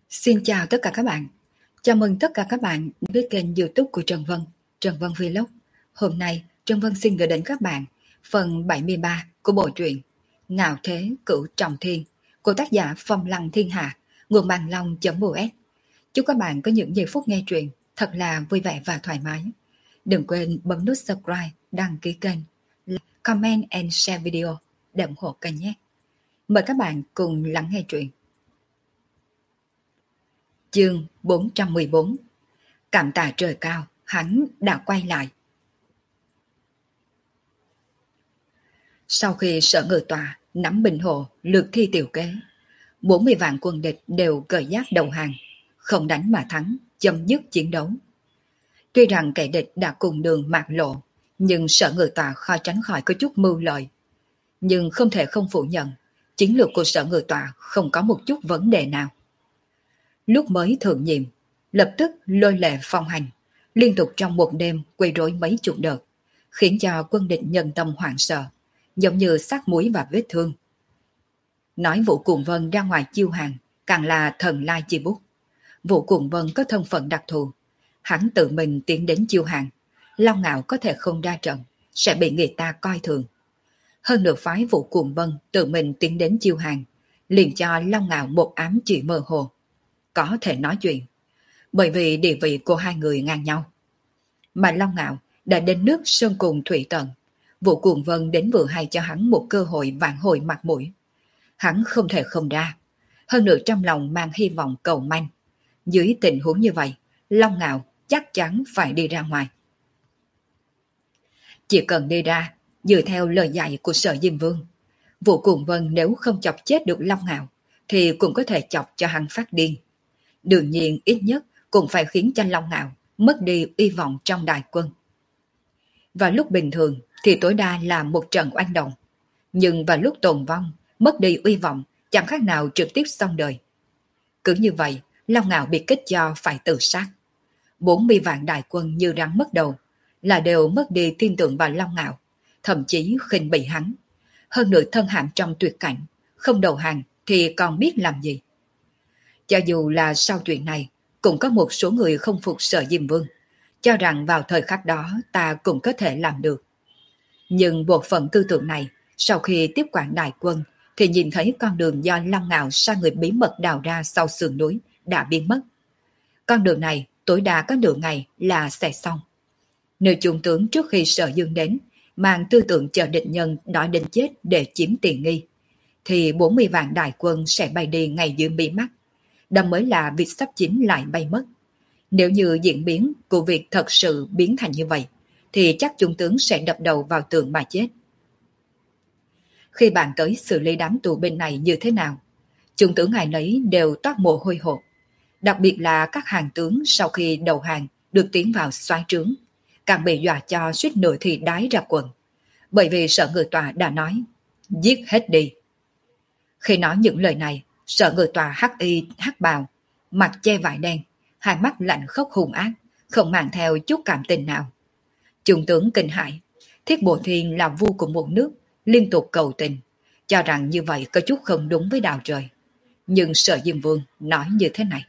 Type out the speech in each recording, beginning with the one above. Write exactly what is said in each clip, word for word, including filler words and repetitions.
Xin chào tất cả các bạn. Chào mừng tất cả các bạn đến với kênh YouTube của Trần Vân, Trần Vân Vlog. Hôm nay, Trần Vân xin gửi đến các bạn phần bảy mươi ba của bộ truyện Ngạo Thế Cửu Trọng Thiên của tác giả Phong Lăng Thiên Hạ, nguồn bàn long.us. Chúc các bạn có những giây phút nghe truyện thật là vui vẻ và thoải mái. Đừng quên bấm nút subscribe, đăng ký kênh, like, comment and share video để ủng hộ kênh nhé. Mời các bạn cùng lắng nghe truyện. Chương bốn trăm mười bốn. Cảm tạ trời cao, hắn đã quay lại. Sau khi Sở Ngự Tòa nắm Bình Hồ lược thi tiểu kế, bốn mươi vạn quân địch đều cởi giáp đầu hàng, không đánh mà thắng, chấm dứt chiến đấu. Tuy rằng kẻ địch đã cùng đường mạc lộ, nhưng Sở Ngự Tòa khó tránh khỏi có chút mưu lợi. Nhưng không thể không phủ nhận, chiến lược của Sở Ngự Tòa không có một chút vấn đề nào. Lúc mới thượng nhiệm, lập tức lôi lệ phong hành, liên tục trong một đêm quấy rối mấy chục đợt, khiến cho quân địch nhân tâm hoảng sợ, giống như xác muối và vết thương. Nói Vũ Cuồng Vân ra ngoài chiêu hàng, càng là thần lai chi bút. Vũ Cuồng Vân có thân phận đặc thù, hắn tự mình tiến đến chiêu hàng, Long Ngạo có thể không ra trận, sẽ bị người ta coi thường. Hơn nữa phái Vũ Cuồng Vân tự mình tiến đến chiêu hàng, liền cho Long Ngạo một ám chỉ mơ hồ. Có thể nói chuyện, bởi vì địa vị của hai người ngang nhau. Mà Long Ngạo đã đến nước sơn cùng thủy tận, Vũ Cuồng Vân đến vừa hay cho hắn một cơ hội vạn hồi mặt mũi. Hắn không thể không ra, hơn nữa trong lòng mang hy vọng cầu manh. Dưới tình huống như vậy, Long Ngạo chắc chắn phải đi ra ngoài. Chỉ cần đi ra, dựa theo lời dạy của Sở Diêm Vương, Vũ Cuồng Vân nếu không chọc chết được Long Ngạo, thì cũng có thể chọc cho hắn phát điên. Đương nhiên ít nhất cũng phải khiến cho Long Ngạo mất đi uy vọng trong đại quân. Vào lúc bình thường thì tối đa là một trận oanh động, nhưng vào lúc tồn vong, mất đi uy vọng chẳng khác nào trực tiếp xong đời. Cứ như vậy, Long Ngạo bị kích cho phải tự sát. bốn mươi vạn đại quân như rắn mất đầu, là đều mất đi tin tưởng vào Long Ngạo, thậm chí khinh bỉ hắn. Hơn nữa thân hãm trong tuyệt cảnh, không đầu hàng thì còn biết làm gì. Cho dù là sau chuyện này, cũng có một số người không phục Sở Diêm Vương, cho rằng vào thời khắc đó ta cũng có thể làm được. Nhưng bộ phận tư tưởng này, sau khi tiếp quản đại quân, thì nhìn thấy con đường do Long Ngạo sai người bí mật đào ra sau sườn núi đã biến mất. Con đường này tối đa có nửa ngày là sẽ xong. Nếu trung tướng trước khi Sở Dương đến, mang tư tưởng chờ địch nhân đòi đến chết để chiếm tiện nghi, thì bốn mươi vạn đại quân sẽ bay đi ngay dưới mí mắt. Đó mới là việc sắp chính lại bay mất. Nếu như diễn biến của việc thật sự biến thành như vậy, thì chắc trung tướng sẽ đập đầu vào tường mà chết. Khi bạn tới xử lý đám tù binh này như thế nào, trung tướng ai nấy đều toát mồ hôi hột. Đặc biệt là các hàng tướng sau khi đầu hàng được tiến vào soái trướng, càng bị dọa cho suýt nữa thì đái ra quần. Bởi vì Sở Ngự Tòa đã nói, giết hết đi. Khi nói những lời này, Sở Ngự Tòa hắc y hắc bào, mặt che vải đen, hai mắt lạnh khốc hung ác, không mang theo chút cảm tình nào. Trung tướng kinh hãi, Thiết Bộ Thiên là vua của một nước, liên tục cầu tình, cho rằng như vậy có chút không đúng với đạo trời. Nhưng Sở Diêm Vương nói như thế này.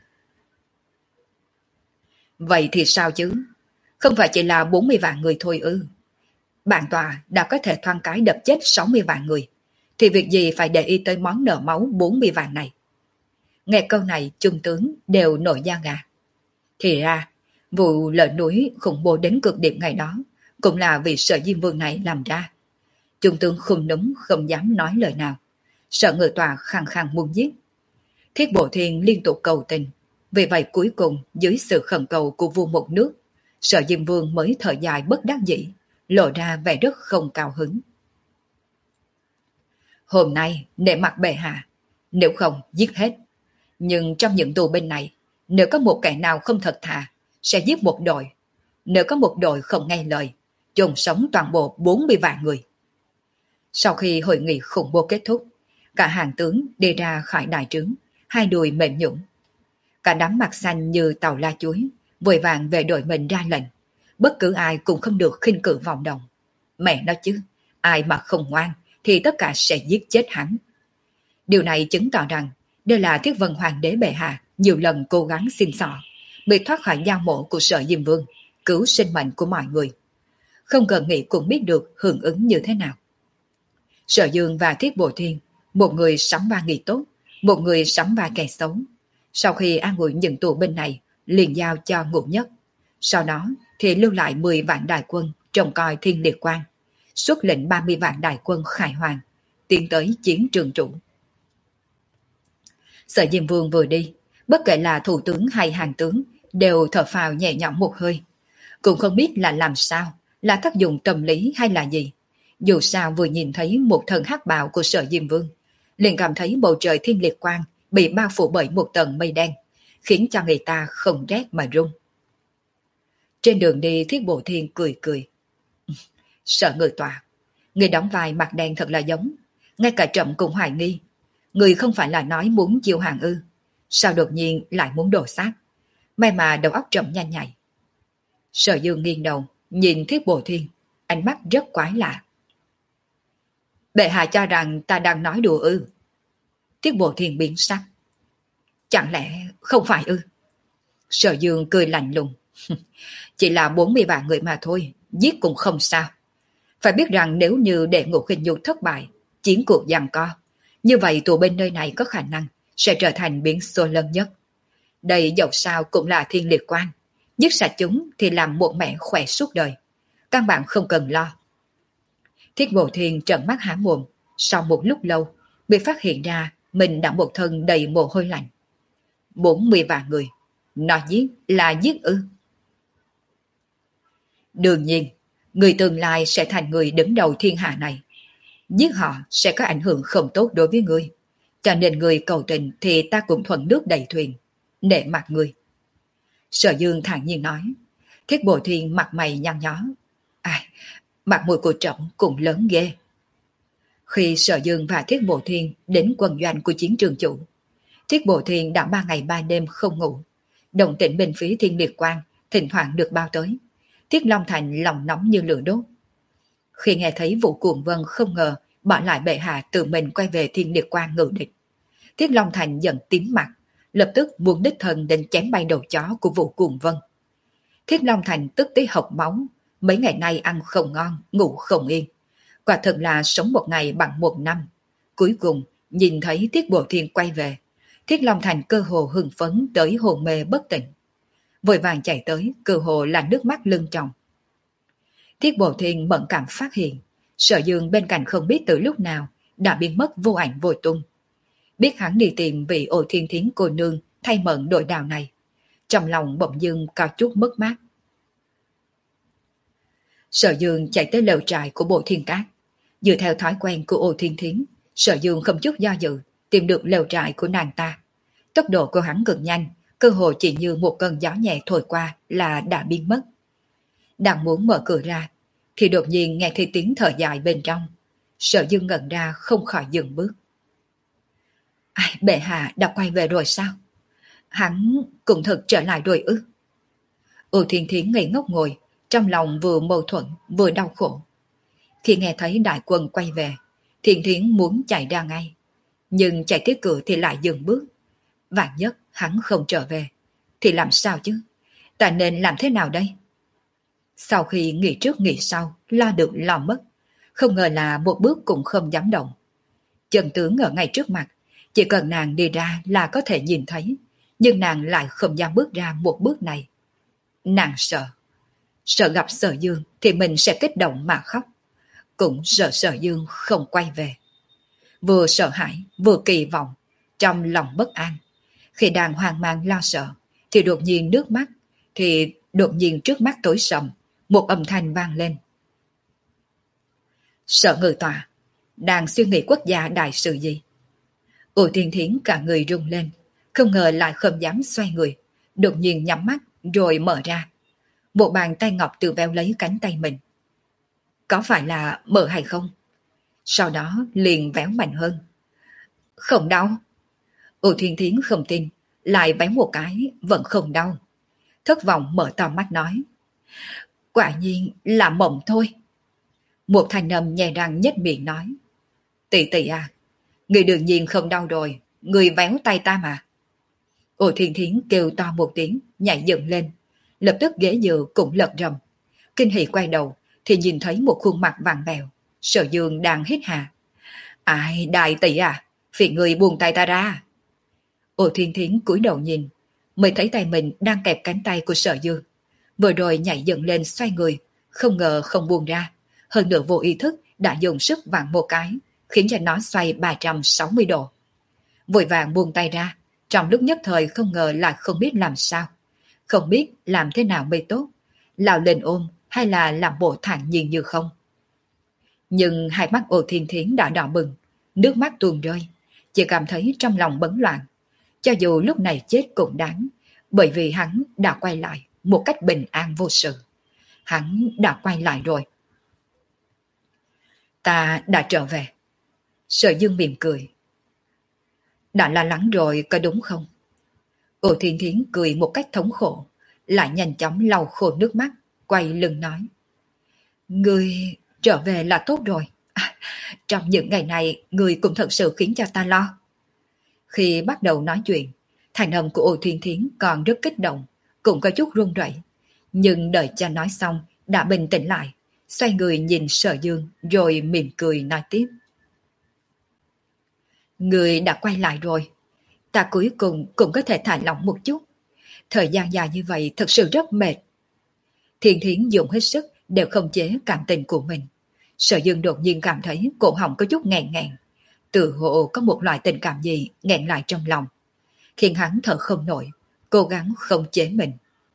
Vậy thì sao chứ? Không phải chỉ là bốn mươi vạn người thôi ư? Bản tòa đã có thể thoáng cái đập chết sáu mươi vạn người, thì việc gì phải để ý tới món nợ máu bốn mươi vạn này? Nghe câu này, trung tướng đều nổi da gà. Thì ra, vụ lở núi khủng bố đến cực điểm ngày đó cũng là vì Sở Diêm Vương này làm ra. Trung tướng không núm không dám nói lời nào. Sở Ngự Tòa khăng khăng muốn giết. Thiết Bộ Thiên liên tục cầu tình. Vì vậy cuối cùng dưới sự khẩn cầu của vua một nước, Sở Diêm Vương mới thở dài bất đắc dĩ, lộ ra vẻ rất không cao hứng. Hôm nay nể mặt bệ hạ, nếu không giết hết. Nhưng trong những tù binh này, nếu có một kẻ nào không thật thà, sẽ giết một đội. Nếu có một đội không nghe lời, chôn sống toàn bộ bốn mươi vạn người. Sau khi hội nghị khủng bố kết thúc, cả hàng tướng đi ra khỏi đại trướng, hai đùi mềm nhũn. Cả đám mặt xanh như tàu la chuối, vội vàng về đội mình ra lệnh. Bất cứ ai cũng không được khinh cử vọng động. Mẹ nói chứ, ai mà không ngoan thì tất cả sẽ giết chết hắn. Điều này chứng tỏ rằng đây là Thiết Vân Hoàng đế bệ hạ nhiều lần cố gắng xin xỏ, bị thoát khỏi giao mộ của Sở Diêm Vương, cứu sinh mệnh của mọi người. Không cần nghĩ cũng biết được hưởng ứng như thế nào. Sở Dương và Thiết Bộ Thiên, một người sắm ba nghị tốt, một người sắm ba kẻ xấu. Sau khi an ủi những tù binh này, liền giao cho Ngũ Nhất. Sau đó thì lưu lại mười vạn đại quân trông coi Thiên Liệt Quang, xuất lệnh ba mươi vạn đại quân Khải Hoàng, tiến tới chiến trường trụ. Sở Diêm Vương vừa đi, bất kể là thủ tướng hay hàng tướng đều thở phào nhẹ nhõm một hơi. Cũng không biết là làm sao, là tác dụng tâm lý hay là gì. Dù sao vừa nhìn thấy một thân hắc bào của Sở Diêm Vương, liền cảm thấy bầu trời Thiên Liệt Quang bị bao phủ bởi một tầng mây đen, khiến cho người ta không rét mà run. Trên đường đi, Thiết Bộ Thiên cười cười. Sở Ngự Tọa, người đóng vai mặt đen thật là giống, ngay cả Trẫm cũng hoài nghi. Người không phải là nói muốn chiêu hàng ư? Sao đột nhiên lại muốn đổ sát? May mà đầu óc Trẫm nhanh nhạy. Sở Dương nghiêng đầu, nhìn Thiết Bộ Thiên, ánh mắt rất quái lạ. Bệ hạ cho rằng ta đang nói đùa ư? Thiết Bộ Thiên biến sắc. Chẳng lẽ không phải ư? Sở Dương cười lạnh lùng. Chỉ là bốn mươi vạn người mà thôi, giết cũng không sao. Phải biết rằng nếu như để Ngũ Khinh Nhu thất bại, chiến cuộc giằng co, như vậy tù binh nơi này có khả năng sẽ trở thành biến số lớn nhất. Đây dẫu sao cũng là Thiên Liệt Quang, giết sạch chúng thì làm một mẹ khỏe suốt đời. Các bạn không cần lo. Thiết Bộ Thiên trợn mắt há mồm, sau một lúc lâu mới phát hiện ra mình đã một thân đầy mồ hôi lạnh. Bốn mươi vạn người, nó giết là giết ư? Đương nhiên, người tương lai sẽ thành người đứng đầu thiên hạ này. Giết họ sẽ có ảnh hưởng không tốt đối với ngươi. Cho nên người cầu tình thì ta cũng thuận nước đầy thuyền, nể mặt ngươi. Sở Dương thản nhiên nói. Thiết Bộ Thiên mặt mày nhăn nhó. Ai, mặt mũi của Trẫm cũng lớn ghê. Khi Sở Dương và Thiết Bộ Thiên đến quân doanh của chiến trường chủ, Thiết Bộ Thiên đã ba ngày ba đêm không ngủ. Động tĩnh bên phía Thiên Liệt Quang thỉnh thoảng được bao tới. Thiết Long Thành lòng nóng như lửa đốt. Khi nghe thấy Vũ Cuồng Vân không ngờ bỏ lại bệ hạ tự mình quay về Thiên Liệt Quang ngự địch, Thiết Long Thành giận tím mặt, lập tức muốn đích thân đến chém bay đầu chó của Vũ Cuồng Vân. Thiết Long Thành tức tới hộc máu, mấy ngày nay ăn không ngon, ngủ không yên. Quả thật là sống một ngày bằng một năm. Cuối cùng, nhìn thấy Thiết Bộ Thiên quay về, Thiết Long Thành cơ hồ hưng phấn tới hồn mê bất tỉnh. Vội vàng chạy tới, cơ hồ là nước mắt lưng tròng. Thiết Bộ Thiên mẫn cảm phát hiện, Sở Dương bên cạnh không biết từ lúc nào đã biến mất vô ảnh vô tung. Biết hắn đi tìm vị Ô Thiên Thiến cô nương thay mận đội đào này, trong lòng bỗng dưng có chút mất mát. Sở Dương chạy tới lều trại của Bộ Thiên Cát. Dựa theo thói quen của Ô Thiên Thiến, Sở Dương không chút do dự tìm được lều trại của nàng ta. Tốc độ của hắn cực nhanh, cơ hồ chỉ như một cơn gió nhẹ thổi qua là đã biến mất. Đang muốn mở cửa ra, thì đột nhiên nghe thấy tiếng thở dài bên trong. Sở Dương ngẩn ra không khỏi dừng bước. Ai, bệ hạ đã quay về rồi sao? Hắn cũng thật trở lại rồi ư? Ô Thiên Thiến ngây ngốc ngồi, trong lòng vừa mâu thuẫn vừa đau khổ. Khi nghe thấy đại quân quay về, Thiên Thiến muốn chạy ra ngay, nhưng chạy tới cửa thì lại dừng bước. Vạn nhất hắn không trở về, thì làm sao chứ? Ta nên làm thế nào đây? Sau khi nghĩ trước nghĩ sau, lo được lo mất, không ngờ là một bước cũng không dám động. Chân tướng ở ngay trước mặt, chỉ cần nàng đi ra là có thể nhìn thấy, nhưng nàng lại không dám bước ra một bước này. Nàng sợ. Sợ gặp Sở Dương thì mình sẽ kích động mà khóc. Cũng sợ Sở Dương không quay về. Vừa sợ hãi, vừa kỳ vọng, trong lòng bất an. Khi đang hoang mang lo sợ, thì đột nhiên nước mắt, thì đột nhiên trước mắt tối sầm, một âm thanh vang lên. Sở Ngự Tọa, đang suy nghĩ quốc gia đại sự gì? Ô Thiên Thiến cả người rung lên, không ngờ lại không dám xoay người, đột nhiên nhắm mắt rồi mở ra. Một bàn tay ngọc tự véo lấy cánh tay mình. Có phải là mở hay không? Sau đó liền véo mạnh hơn. Không đau. Ô Thiên Thiến không tin, lại véo một cái, vẫn không đau. Thất vọng mở to mắt nói. Quả nhiên là mộng thôi. Một thanh âm nhẹ răng nhếch miệng nói. Tỷ tỷ à, người đương nhiên không đau rồi, người véo tay ta mà. Ô Thiên Thiến kêu to một tiếng, nhảy dựng lên. Lập tức ghế dựa cũng lật rầm. Kinh hỉ quay đầu, thì nhìn thấy một khuôn mặt vàng bèo. Sở Dương đang hít hà. Ai, đại tỷ à, phiền người buông tay ta ra. Ô Thiên Thiến cúi đầu nhìn, mới thấy tay mình đang kẹp cánh tay của Sở Dương. Vừa rồi nhảy dựng lên xoay người, không ngờ không buông ra. Hơn nữa vô ý thức đã dùng sức vặn một cái, khiến cho nó xoay ba trăm sáu mươi độ. Vội vàng buông tay ra, trong lúc nhất thời không ngờ là không biết làm sao. Không biết làm thế nào mới tốt, lao lên ôm hay là làm bộ thản nhiên như không. Nhưng hai mắt Ô Thiên Thiến đã đỏ bừng, nước mắt tuôn rơi, chỉ cảm thấy trong lòng bấn loạn. Cho dù lúc này chết cũng đáng, bởi vì hắn đã quay lại một cách bình an vô sự. Hắn đã quay lại rồi. Ta đã trở về. Sở Dương mỉm cười. Đã lo lắng rồi có đúng không? Ô Thiên Thiến cười một cách thống khổ, lại nhanh chóng lau khô nước mắt, quay lưng nói. Ngươi trở về là tốt rồi. À, trong những ngày này, ngươi cũng thật sự khiến cho ta lo. Khi bắt đầu nói chuyện, thành âm của Ô Thiên Thiến còn rất kích động, cũng có chút run rẩy. Nhưng đợi cha nói xong, đã bình tĩnh lại, xoay người nhìn Sở Dương, rồi mỉm cười nói tiếp. Ngươi đã quay lại rồi. Ta cuối cùng cũng có thể thả lỏng một chút. Thời gian dài như vậy thật sự rất mệt. Thiên Thiến dùng hết sức để khống chế cảm tình của mình. Sở Dương đột nhiên cảm thấy cổ họng có chút nghẹn nghẹn. Tự hồ có một loại tình cảm gì nghẹn lại trong lòng, khiến hắn thở không nổi, cố gắng khống chế mình.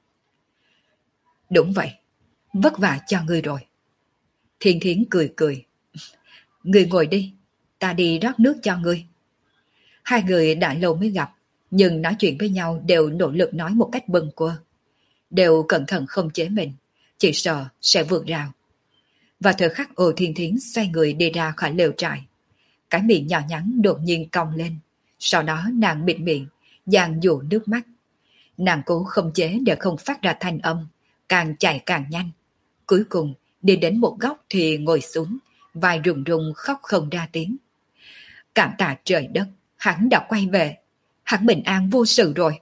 Đúng vậy, vất vả cho ngươi rồi. Thiên Thiến cười cười. Ngươi ngồi đi, ta đi rót nước cho ngươi. Hai người đã lâu mới gặp, nhưng nói chuyện với nhau đều nỗ lực nói một cách bâng quơ. Đều cẩn thận không chế mình, chỉ sợ sẽ vượt rào. Và thời khắc Ô Thiên Thiến xoay người đi ra khỏi lều trại, cái miệng nhỏ nhắn đột nhiên cong lên. Sau đó nàng bịt miệng, giang dụ nước mắt. Nàng cố không chế để không phát ra thanh âm, càng chạy càng nhanh. Cuối cùng đi đến một góc thì ngồi xuống, vai rùng rùng khóc không ra tiếng. Cảm tạ trời đất, hắn đã quay về, hắn bình an vô sự rồi.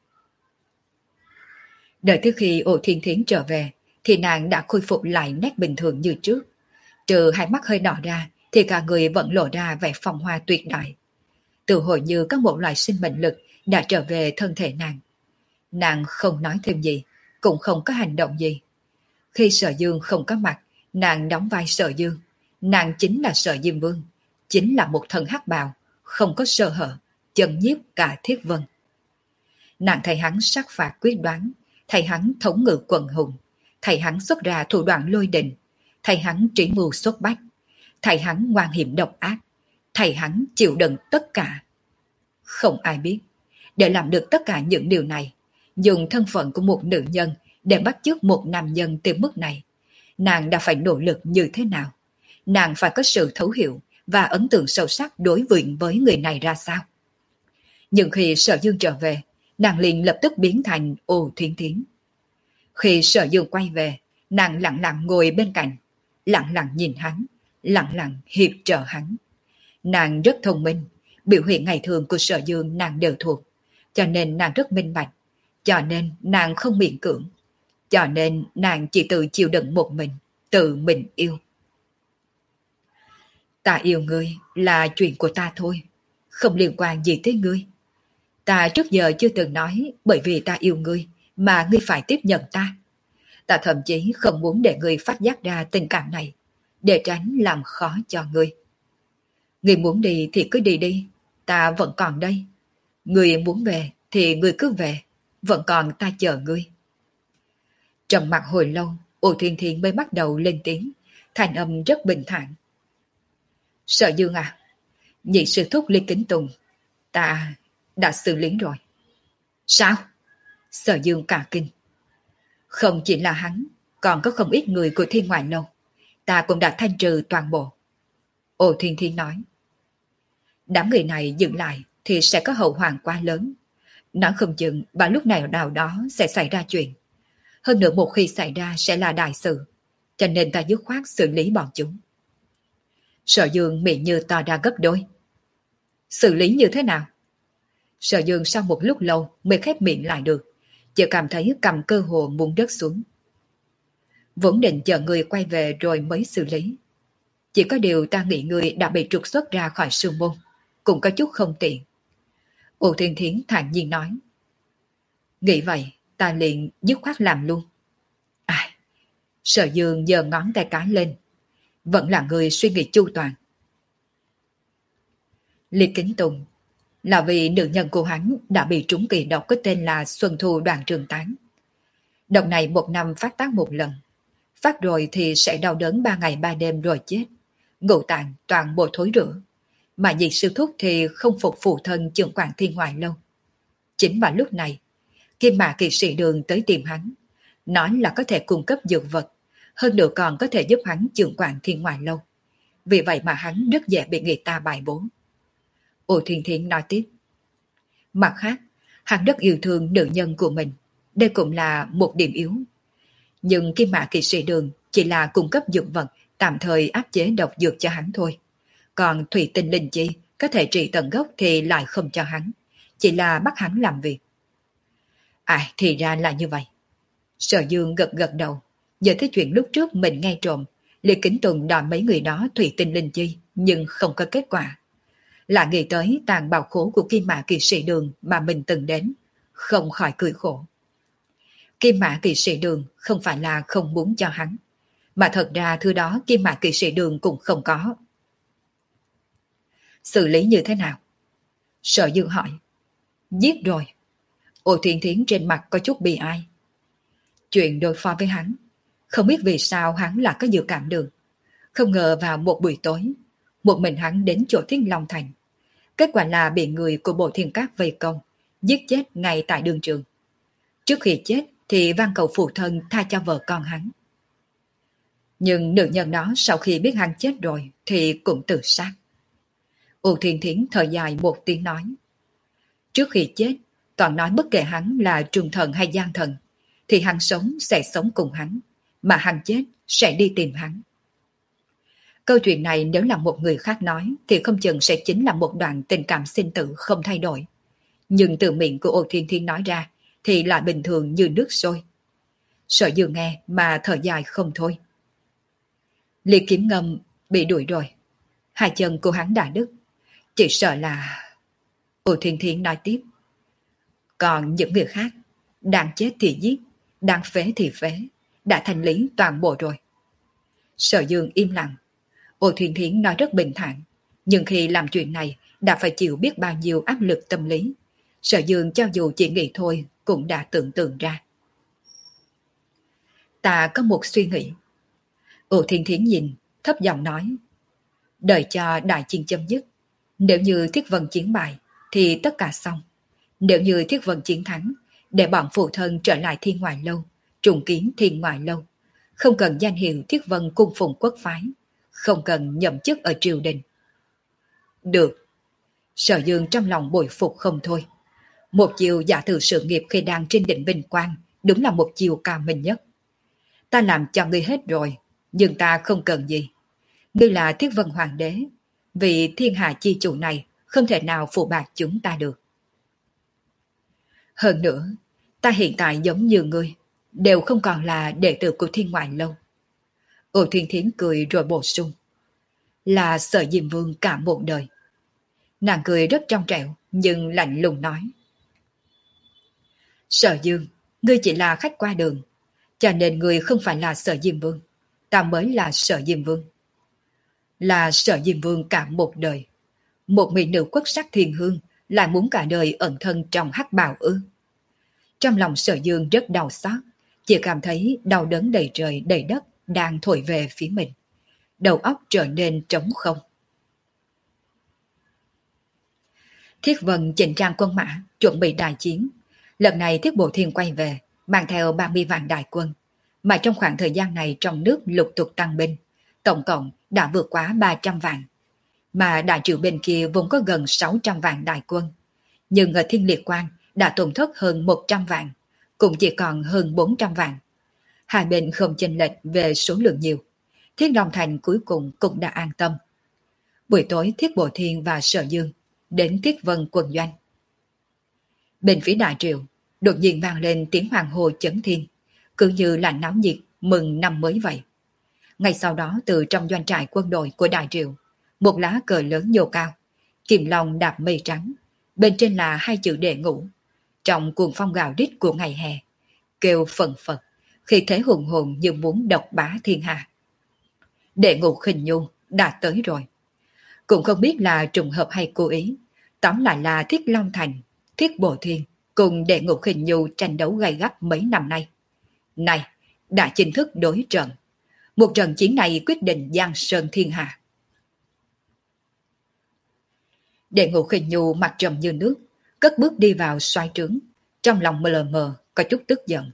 Đợi tới khi Ô Thiên Thiến trở về, thì nàng đã khôi phục lại nét bình thường như trước. Trừ hai mắt hơi đỏ ra, thì cả người vẫn lộ ra vẻ phong hoa tuyệt đại. Tự hồi như các một loại sinh mệnh lực đã trở về thân thể nàng. Nàng không nói thêm gì, cũng không có hành động gì. Khi Sở Dương không có mặt, nàng đóng vai Sở Dương. Nàng chính là Sở Diêm Vương, chính là một thần hắc bào, không có sơ hở, chân nhiếp cả Thiết Vân. Nàng thấy hắn sát phạt quyết đoán, thấy hắn thống ngự quần hùng, thấy hắn xuất ra thủ đoạn lôi đình, thấy hắn trí mưu xuất bách, thấy hắn ngoan hiểm độc ác, thấy hắn chịu đựng tất cả. Không ai biết, để làm được tất cả những điều này, dùng thân phận của một nữ nhân để bắt chước một nam nhân tới mức này, nàng đã phải nỗ lực như thế nào? Nàng phải có sự thấu hiểu và ấn tượng sâu sắc đối diện với người này ra sao? Nhưng khi Sở Dương trở về, nàng liền lập tức biến thành Ô Thiên Thiến. Khi Sở Dương quay về, nàng lặng lặng ngồi bên cạnh, lặng lặng nhìn hắn, lặng lặng hiệp trợ hắn. Nàng rất thông minh, biểu hiện ngày thường của Sở Dương nàng đều thuộc, cho nên nàng rất minh bạch, cho nên nàng không miễn cưỡng, cho nên nàng chỉ tự chịu đựng một mình, tự mình yêu. Ta yêu ngươi là chuyện của ta thôi, không liên quan gì tới ngươi. Ta trước giờ chưa từng nói bởi vì ta yêu ngươi mà ngươi phải tiếp nhận ta. Ta thậm chí không muốn để ngươi phát giác ra tình cảm này, để tránh làm khó cho ngươi. Ngươi muốn đi thì cứ đi đi, ta vẫn còn đây. Ngươi muốn về thì ngươi cứ về, vẫn còn ta chờ ngươi. Trầm mặc hồi lâu, Ô Thiên Thiến mới bắt đầu lên tiếng, thành âm rất bình thản. Sở Dương à, nhị sư thúc Lý Kính Tùng, ta đã xử lý rồi. Sao? Sở Dương cả kinh. Không chỉ là hắn, còn có không ít người của Thiên Ngoại Lâu, ta cũng đã thanh trừ toàn bộ. Ô Thiên Thiên nói. Đám người này dừng lại thì sẽ có hậu hoàng quá lớn. Nó không chừng và lúc nào nào đó sẽ xảy ra chuyện. Hơn nữa một khi xảy ra sẽ là đại sự, cho nên ta dứt khoát xử lý bọn chúng. Sở Dương miệng như to ra gấp đôi. Xử lý như thế nào? Sở Dương sau một lúc lâu mới khép miệng lại được, chỉ cảm thấy cầm cơ hồ muốn rớt xuống. Vốn định chờ người quay về rồi mới xử lý. Chỉ có điều ta nghĩ người đã bị trục xuất ra khỏi sư môn, cũng có chút không tiện. Âu Thiên Thiến thản nhiên nói. Nghĩ vậy, ta liền dứt khoát làm luôn. À, Sở Dương giơ ngón tay cái lên. Vẫn là người suy nghĩ chu toàn. Liệt Kính Tùng là vì nữ nhân của hắn đã bị trúng kỳ độc có tên là Xuân Thu Đoàn Trường Tán. Độc này một năm phát tác một lần. Phát rồi thì sẽ đau đớn ba ngày ba đêm rồi chết. Ngũ tạng toàn bộ thối rữa. Mà Diệt Sư Thúc thì không phục phụ thân trưởng quản Thiên Ngoại Lâu. Chính vào lúc này, Kim Mã Kỵ Sĩ Đường tới tìm hắn, nói là có thể cung cấp dược vật, hơn nữa còn có thể giúp hắn trưởng quản Thiên Ngoại Lâu. Vì vậy mà hắn rất dễ bị người ta bài bố. Ô Thiên Thiến nói tiếp. Mặt khác, hắn rất yêu thương nữ nhân của mình. Đây cũng là một điểm yếu. Nhưng Kim Mã Kỵ Sĩ Đường chỉ là cung cấp dược vật tạm thời áp chế độc dược cho hắn thôi. Còn Thủy Tinh Linh Chi có thể trị tận gốc thì lại không cho hắn. Chỉ là bắt hắn làm việc. À thì ra là như vậy. Sở Dương gật gật đầu. Nhớ tới chuyện lúc trước mình nghe trộm, Liệt Kính Tùng đòi mấy người đó Thủy Tinh Linh Chi nhưng không có kết quả. Lại nghĩ tới tàn bào khố của Kim Mã Kỵ Sĩ Đường mà mình từng đến, không khỏi cười khổ. Kim Mã Kỵ Sĩ Đường không phải là không muốn cho hắn, mà thật ra thứ đó Kim Mã Kỵ Sĩ Đường cũng không có. Xử lý như thế nào? Sở Dương hỏi. Giết rồi. Ô Thiên Thiến trên mặt có chút bi ai. Chuyện đối phó với hắn, không biết vì sao hắn là có dự cảm được. Không ngờ vào một buổi tối, một mình hắn đến chỗ Thiên Long Thành. Kết quả là bị người của Bộ Thiên Các vây công, giết chết ngay tại đường trường. Trước khi chết thì van cầu phụ thân tha cho vợ con hắn. Nhưng nữ nhân đó sau khi biết hắn chết rồi thì cũng tự sát. Âu Thiên Thiến thở dài một tiếng nói. Trước khi chết, còn nói bất kể hắn là trùng thần hay gian thần, thì hắn sống sẽ sống cùng hắn, mà hắn chết sẽ đi tìm hắn. Câu chuyện này nếu là một người khác nói thì không chừng sẽ chính là một đoạn tình cảm sinh tử không thay đổi. Nhưng từ miệng của Âu Thiên Thiên nói ra thì lại bình thường như nước sôi. Sở Dương nghe mà thở dài không thôi. Liệt Kiếm Ngâm bị đuổi rồi. Hai chân của hắn đã đứt. Chỉ sợ là... Âu Thiên Thiên nói tiếp. Còn những người khác, đang chết thì giết, đang phế thì phế, đã thành lý toàn bộ rồi. Sở Dương im lặng. Âu Thiên Thiến nói rất bình thản, nhưng khi làm chuyện này đã phải chịu biết bao nhiêu áp lực tâm lý. Sở Dương cho dù chỉ nghĩ thôi cũng đã tưởng tượng ra. Ta có một suy nghĩ. Âu Thiên Thiến nhìn, thấp giọng nói. Đợi cho đại chiến chấm dứt. Nếu như Thiết Vân chiến bại thì tất cả xong. Nếu như Thiết Vân chiến thắng, để bọn phụ thân trở lại Thiên Ngoại Lâu, trùng kiến Thiên Ngoại Lâu. Không cần danh hiệu Thiết Vân cung phụng quốc phái, không cần nhậm chức ở triều đình. Được. Sở Dương trong lòng bội phục không thôi. Một chiều giả thử sự nghiệp khi đang trên đỉnh vinh quang, đúng là một chiều cao minh nhất. Ta làm cho ngươi hết rồi, nhưng ta không cần gì. Ngươi là Thiết Vân Hoàng đế, vì thiên hạ chi chủ này không thể nào phụ bạc chúng ta được. Hơn nữa, ta hiện tại giống như ngươi, đều không còn là đệ tử của Thiên Ngoại Lâu. Âu Thiên Thiến cười rồi bổ sung. Là Sở Diêm Vương cả một đời. Nàng cười rất trong trẻo, nhưng lạnh lùng nói. Sở Dương, ngươi chỉ là khách qua đường, cho nên ngươi không phải là Sở Diêm Vương. Ta mới là Sở Diêm Vương. Là Sở Diêm Vương cả một đời. Một mỹ nữ quốc sắc thiên hương lại muốn cả đời ẩn thân trong hắc bào ư. Trong lòng Sở Dương rất đau xót, chỉ cảm thấy đau đớn đầy trời đầy đất đang thổi về phía mình. Đầu óc trở nên trống không. Thiết Vân chỉnh trang quân mã, chuẩn bị đại chiến. Lần này Thiết Bộ Thiên quay về, mang theo ba mươi vạn đại quân. Mà trong khoảng thời gian này trong nước lục tục tăng binh, tổng cộng đã vượt quá ba trăm vạn. Mà đại triều bên kia vốn có gần sáu trăm vạn đại quân. Nhưng ở Thiên Liệt Quan đã tổn thất hơn một trăm vạn, cũng chỉ còn hơn bốn trăm vạn. Hai bên không chênh lệch về số lượng nhiều. Thiên Long Thành cuối cùng cũng đã an tâm. Buổi tối Thiết Bộ Thiên và Sở Dương đến Thiết Vân quận doanh. Bên phía Đại Triệu, đột nhiên vang lên tiếng hoàng hô chấn thiên, cứ như là náo nhiệt mừng năm mới vậy. Ngay sau đó từ trong doanh trại quân đội của Đại Triệu, một lá cờ lớn nhô cao, Kim Long đạp mây trắng, bên trên là hai chữ Đệ Ngũ, trong cuồng phong gào rít của ngày hè, kêu phần phật, khi thế hùng hồn như muốn độc bá thiên hạ. Đệ Ngũ Khinh Nhu đã tới rồi. Cũng không biết là trùng hợp hay cố ý, tóm lại là Thiết Long Thành, Thiết Bộ Thiên cùng Đệ Ngũ Khinh Nhu tranh đấu gay gắt mấy năm nay. Này, đã chính thức đối trận. Một trận chiến này quyết định giang sơn thiên hạ. Đệ Ngũ Khinh Nhu mặt trầm như nước, cất bước đi vào xoay trướng, trong lòng mờ mờ có chút tức giận.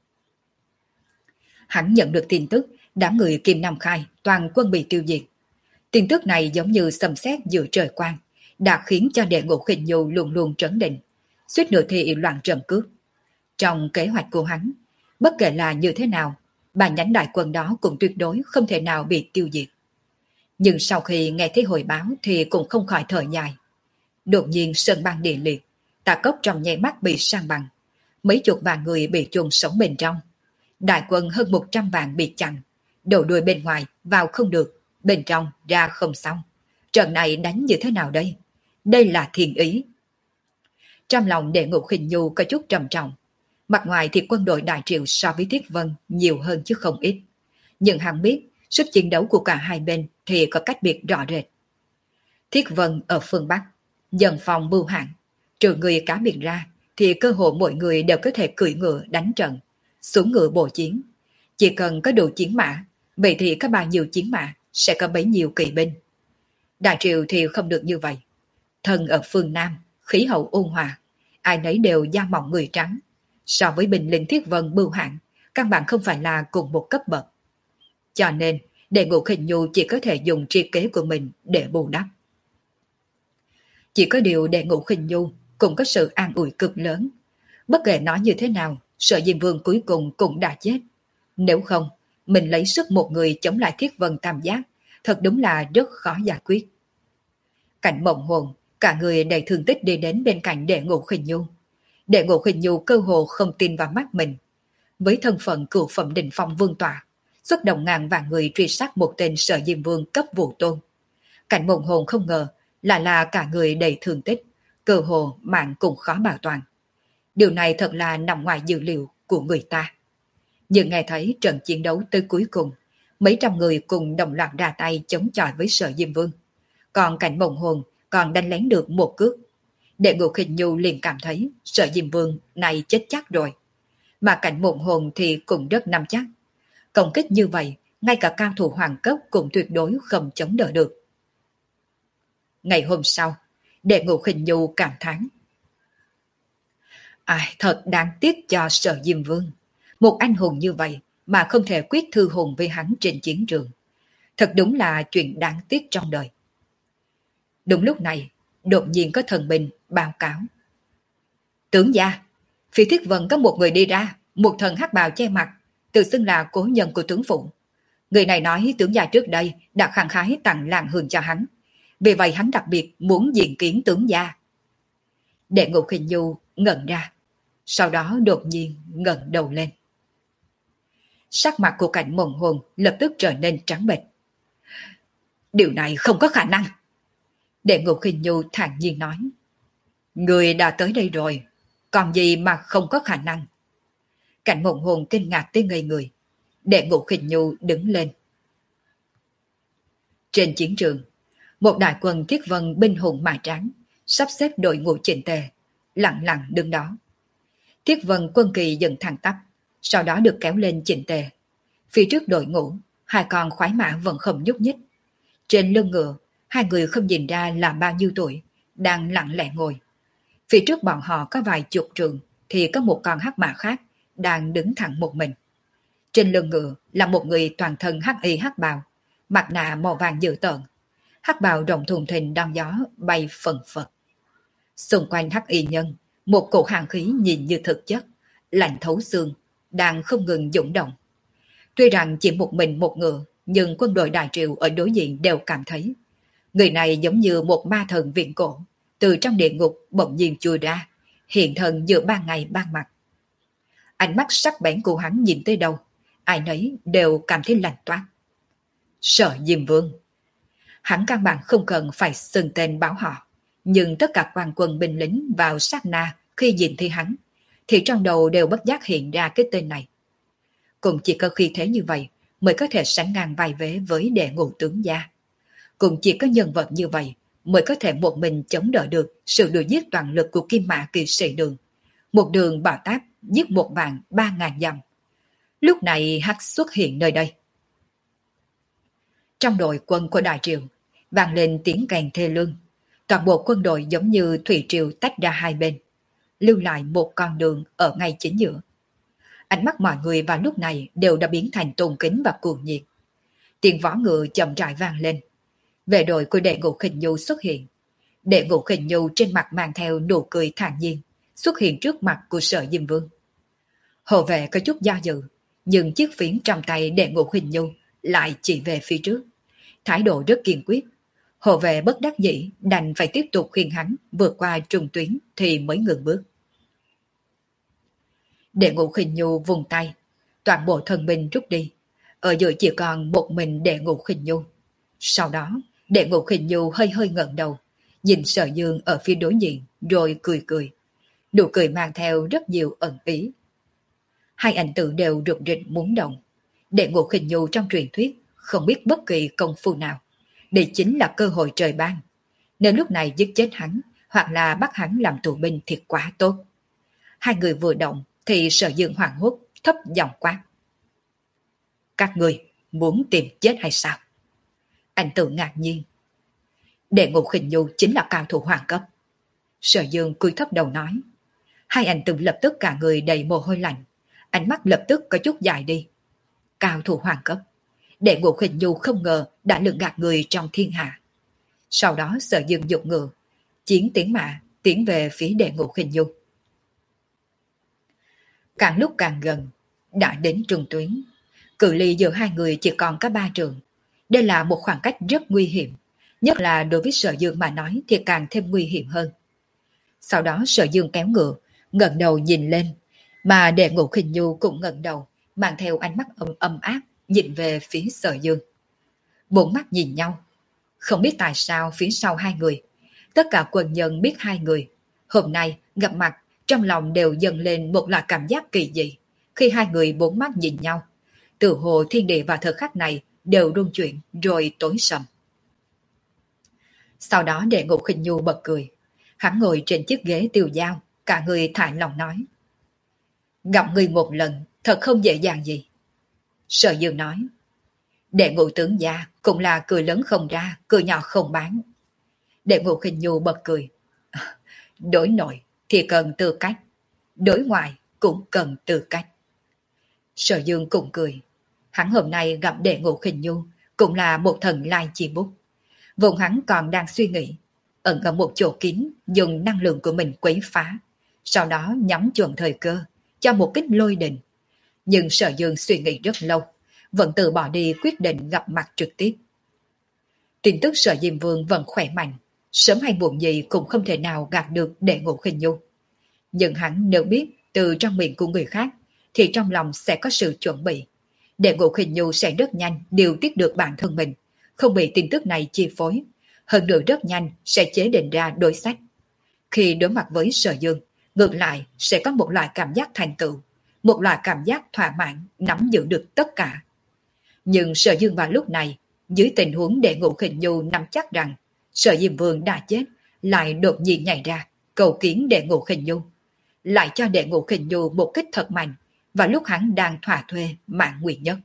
Hắn nhận được tin tức đám người Kim Nam Khai toàn quân bị tiêu diệt. Tin tức này giống như sấm sét giữa trời quang, đã khiến cho Đệ Ngũ Khinh Nhu luôn luôn trấn định, suýt nữa thì loạn trầm cước. Trong kế hoạch của hắn, bất kể là như thế nào, bà nhánh đại quân đó cũng tuyệt đối không thể nào bị tiêu diệt. Nhưng sau khi nghe thấy hồi báo thì cũng không khỏi thở dài. Đột nhiên sơn băng địa liệt, Tà Cốc trong nháy mắt bị san bằng, mấy chục vạn người bị chôn sống bên trong. Đại quân hơn một trăm vạn bị chặn, đầu đuôi bên ngoài vào không được, bên trong ra không xong. Trận này đánh như thế nào đây? Đây là thiên ý. Trong lòng Đệ Ngũ Khinh Nhu có chút trầm trọng. Mặt ngoài thì quân đội Đại Triệu so với Thiết Vân nhiều hơn chứ không ít. Nhưng hắn biết sức chiến đấu của cả hai bên thì có cách biệt rõ rệt. Thiết Vân ở phương Bắc, dần phòng mưu hạng, trừ người cá biệt ra thì cơ hội mọi người đều có thể cưỡi ngựa đánh trận, xuống ngựa bộ chiến. Chỉ cần có đủ chiến mã, vậy thì có bao nhiêu chiến mã sẽ có bấy nhiêu kỵ binh. Đại Triệu thì không được như vậy. Thân ở phương Nam, khí hậu ôn hòa, ai nấy đều da mỏng người trắng. So với binh lính Thiết Vân bưu hạng, căn bản không phải là cùng một cấp bậc. Cho nên, Đệ Ngũ Khinh Nhu chỉ có thể dùng tri kế của mình để bù đắp. Chỉ có điều Đệ Ngũ Khinh Nhu cũng có sự an ủi cực lớn. Bất kể nói như thế nào, Sở Diêm Vương cuối cùng cũng đã chết. Nếu không, mình lấy sức một người chống lại Thiết Vân Tam Giác, thật đúng là rất khó giải quyết. Cảnh Mộng Hồn, cả người đầy thương tích đi đến bên cạnh Đệ Ngũ Khinh Nhu. Đệ Ngũ Khinh Nhu cơ hồ không tin vào mắt mình. Với thân phận cựu phẩm đỉnh phong vương tọa, xuất động ngàn vạn người truy sát một tên Sở Diêm Vương cấp vũ tôn. Cảnh Mộng Hồn không ngờ là là cả người đầy thương tích, cơ hồ mạng cũng khó bảo toàn. Điều này thật là nằm ngoài dự liệu của người ta. Nhưng nghe thấy trận chiến đấu tới cuối cùng, mấy trăm người cùng đồng loạt ra tay chống chọi với Sở Diêm Vương. Còn Cảnh Mộng Hồn còn đánh lén được một cước. Đệ Ngũ Khinh Nhu liền cảm thấy Sở Diêm Vương này chết chắc rồi. Mà Cảnh Mộng Hồn thì cũng rất nắm chắc. Công kích như vậy, ngay cả cao thủ hoàng cấp cũng tuyệt đối không chống đỡ được. Ngày hôm sau, Đệ Ngũ Khinh Nhu cảm thán. Ai, thật đáng tiếc cho Sở Diêm Vương. Một anh hùng như vậy mà không thể quyết thư hùng với hắn trên chiến trường. Thật đúng là chuyện đáng tiếc trong đời. Đúng lúc này, đột nhiên có thần binh báo cáo. Tướng gia, phía Thiết Vân có một người đi ra, một thần hắc bào che mặt, tự xưng là cố nhân của tướng phụ. Người này nói tướng gia trước đây đã khẳng khái tặng làng hương cho hắn. Vì vậy hắn đặc biệt muốn diện kiến tướng gia. Đệ Ngũ Khinh Nhu ngẩn ra, sau đó đột nhiên ngẩng đầu lên. Sắc mặt của Cảnh Mộng Hồn lập tức trở nên trắng bệch. Điều này không có khả năng. Đệ Ngũ Khinh Nhu thản nhiên nói. Người đã tới đây rồi, còn gì mà không có khả năng. Cảnh Mộng Hồn kinh ngạc tới ngây người. Đệ Ngũ Khinh Nhu đứng lên. Trên chiến trường, một đại quân Thiết Vân binh hùng mã tráng, sắp xếp đội ngũ chỉnh tề, lặng lặng đứng đó. Thiết Vân quân kỳ dần thẳng tắp, sau đó được kéo lên chỉnh tề. Phía trước đội ngũ, hai con khoái mã vẫn không nhúc nhích. Trên lưng ngựa, hai người không nhìn ra là bao nhiêu tuổi, đang lặng lẽ ngồi. Phía trước bọn họ có vài chục trượng, thì có một con hắc mã khác, đang đứng thẳng một mình. Trên lưng ngựa là một người toàn thân hắc y hắc bào, mặt nạ màu vàng dữ tợn. Hắc bào rộng thùng thình đón gió bay phần phật. Xung quanh hắc y nhân, một cổ hàng khí nhìn như thực chất, lạnh thấu xương, đang không ngừng dũng động. Tuy rằng chỉ một mình một ngựa, nhưng quân đội Đại Triệu ở đối diện đều cảm thấy người này giống như một ma thần viện cổ, từ trong địa ngục bỗng nhiên chui ra, hiện thân giữa ban ngày ban mặt. Ánh mắt sắc bén của hắn nhìn tới đâu, ai nấy đều cảm thấy lạnh toát. Sở Diêm Vương. Hắn căn bản không cần phải xưng tên báo họ, nhưng tất cả quan quân binh lính vào sát na khi nhìn thấy hắn, thì trong đầu đều bất giác hiện ra cái tên này. Cũng chỉ có khi thế như vậy mới có thể sánh ngang vai vế với đệ ngũ tướng gia. Cũng chỉ có nhân vật như vậy mới có thể một mình chống đỡ được sự đuổi giết toàn lực của Kim Mã Kỳ Sĩ Đường. Một đường bảo táp giết một vạn ba ngàn dặm. Lúc này hắn xuất hiện nơi đây. Trong đội quân của Đại Triều vang lên tiếng kèn thê lương. Toàn bộ quân đội giống như thủy triều tách ra hai bên, lưu lại một con đường ở ngay chính giữa. Ánh mắt mọi người vào lúc này đều đã biến thành tôn kính và cuồng nhiệt. Tiếng võ ngựa chậm rãi vang lên. Vệ đội của đệ ngũ Khinh Nhu xuất hiện. Đệ ngũ Khinh Nhu trên mặt mang theo nụ cười thản nhiên, xuất hiện trước mặt của Sở Diêm Vương. Hộ vệ có chút do dự, nhưng chiếc phiến trong tay đệ ngũ Khinh Nhu lại chỉ về phía trước. Thái độ rất kiên quyết. Hộ vệ bất đắc dĩ đành phải tiếp tục khuyên hắn vượt qua trùng tuyến thì mới ngừng bước. Đệ ngũ Khinh Nhu vùng tay, toàn bộ thân binh rút đi. Ở giữa chỉ còn một mình đệ ngũ Khinh Nhu. Sau đó, đệ ngũ Khinh Nhu hơi hơi ngẩng đầu, nhìn Sở Dương ở phía đối diện, rồi cười cười. Nụ cười mang theo rất nhiều ẩn ý. Hai ảnh tử đều rụt rịch muốn động. Đệ ngũ Khinh Nhu trong truyền thuyết không biết bất kỳ công phu nào. Đây chính là cơ hội trời ban. Nếu lúc này giết chết hắn, hoặc là bắt hắn làm tù binh thì quá tốt. Hai người vừa động, thì Sở Dương hoảng hốt, thấp giọng quát. Các người muốn tìm chết hay sao? Anh tự ngạc nhiên. Đệ ngũ Khinh Nhu chính là cao thủ hoàng cấp. Sở Dương cúi thấp đầu nói. Hai anh tự lập tức cả người đầy mồ hôi lạnh, ánh mắt lập tức có chút dài đi. Cao thủ hoàng cấp. Đệ ngũ Khinh Nhu không ngờ đã lường gạt người trong thiên hạ. Sau đó Sở Dương dục ngựa, chiến tiến mã tiến về phía đệ ngũ Khinh Nhu. Càng lúc càng gần, đã đến trung tuyến. Cự ly giữa hai người chỉ còn có ba trường. Đây là một khoảng cách rất nguy hiểm, nhất là đối với Sở Dương mà nói thì càng thêm nguy hiểm hơn. Sau đó Sở Dương kéo ngựa, ngẩng đầu nhìn lên, mà đệ ngũ Khinh Nhu cũng ngẩng đầu, mang theo ánh mắt âm âm áp nhìn về phía Sở Dương. Bốn mắt nhìn nhau, không biết tại sao phía sau hai người, tất cả quân nhân biết hai người hôm nay gặp mặt, trong lòng đều dâng lên một loại cảm giác kỳ dị. Khi hai người bốn mắt nhìn nhau, tự hồ thiên địa và thời khắc này đều rung chuyển rồi tối sầm. Sau đó đệ ngũ Khinh Nhu bật cười. Hắn ngồi trên chiếc ghế tiêu dao, cả người thản lòng nói. Gặp người một lần, thật không dễ dàng gì. Sở Dương nói. Đệ ngũ tướng gia cũng là cười lớn không ra, cười nhỏ không bán. Đệ ngũ Khinh Nhu bật cười. Đối nội thì cần tư cách, đối ngoại cũng cần tư cách. Sở Dương cũng cười. Hắn hôm nay gặp đệ ngũ Khinh Nhu cũng là một thần lai chi bút. Vốn hắn còn đang suy nghĩ, ẩn ở một chỗ kín dùng năng lượng của mình quấy phá, sau đó nhắm chuẩn thời cơ cho một kích lôi đình. Nhưng Sở Dương suy nghĩ rất lâu, vẫn từ bỏ đi quyết định gặp mặt trực tiếp. Tin tức Sở Diêm Vương vẫn khỏe mạnh, sớm hay muộn gì cũng không thể nào gạt được đệ ngũ Khinh Nhu. Nhưng hắn nếu biết từ trong miệng của người khác thì trong lòng sẽ có sự chuẩn bị. Đệ ngũ Khinh Nhu sẽ rất nhanh điều tiết được bản thân mình, không bị tin tức này chi phối. Hơn nữa rất nhanh sẽ chế định ra đối sách. Khi đối mặt với Sở Dương, ngược lại sẽ có một loại cảm giác thành tựu, một loại cảm giác thỏa mãn nắm giữ được tất cả. Nhưng Sở Dương vào lúc này, dưới tình huống đệ ngũ Khinh Nhu nắm chắc rằng Sở Diêm Vương đã chết, lại đột nhiên nhảy ra cầu kiến đệ ngũ Khinh Nhu, lại cho đệ ngũ Khinh Nhu một kích thật mạnh vào lúc hắn đang thỏa thuê mạng nguyện nhất.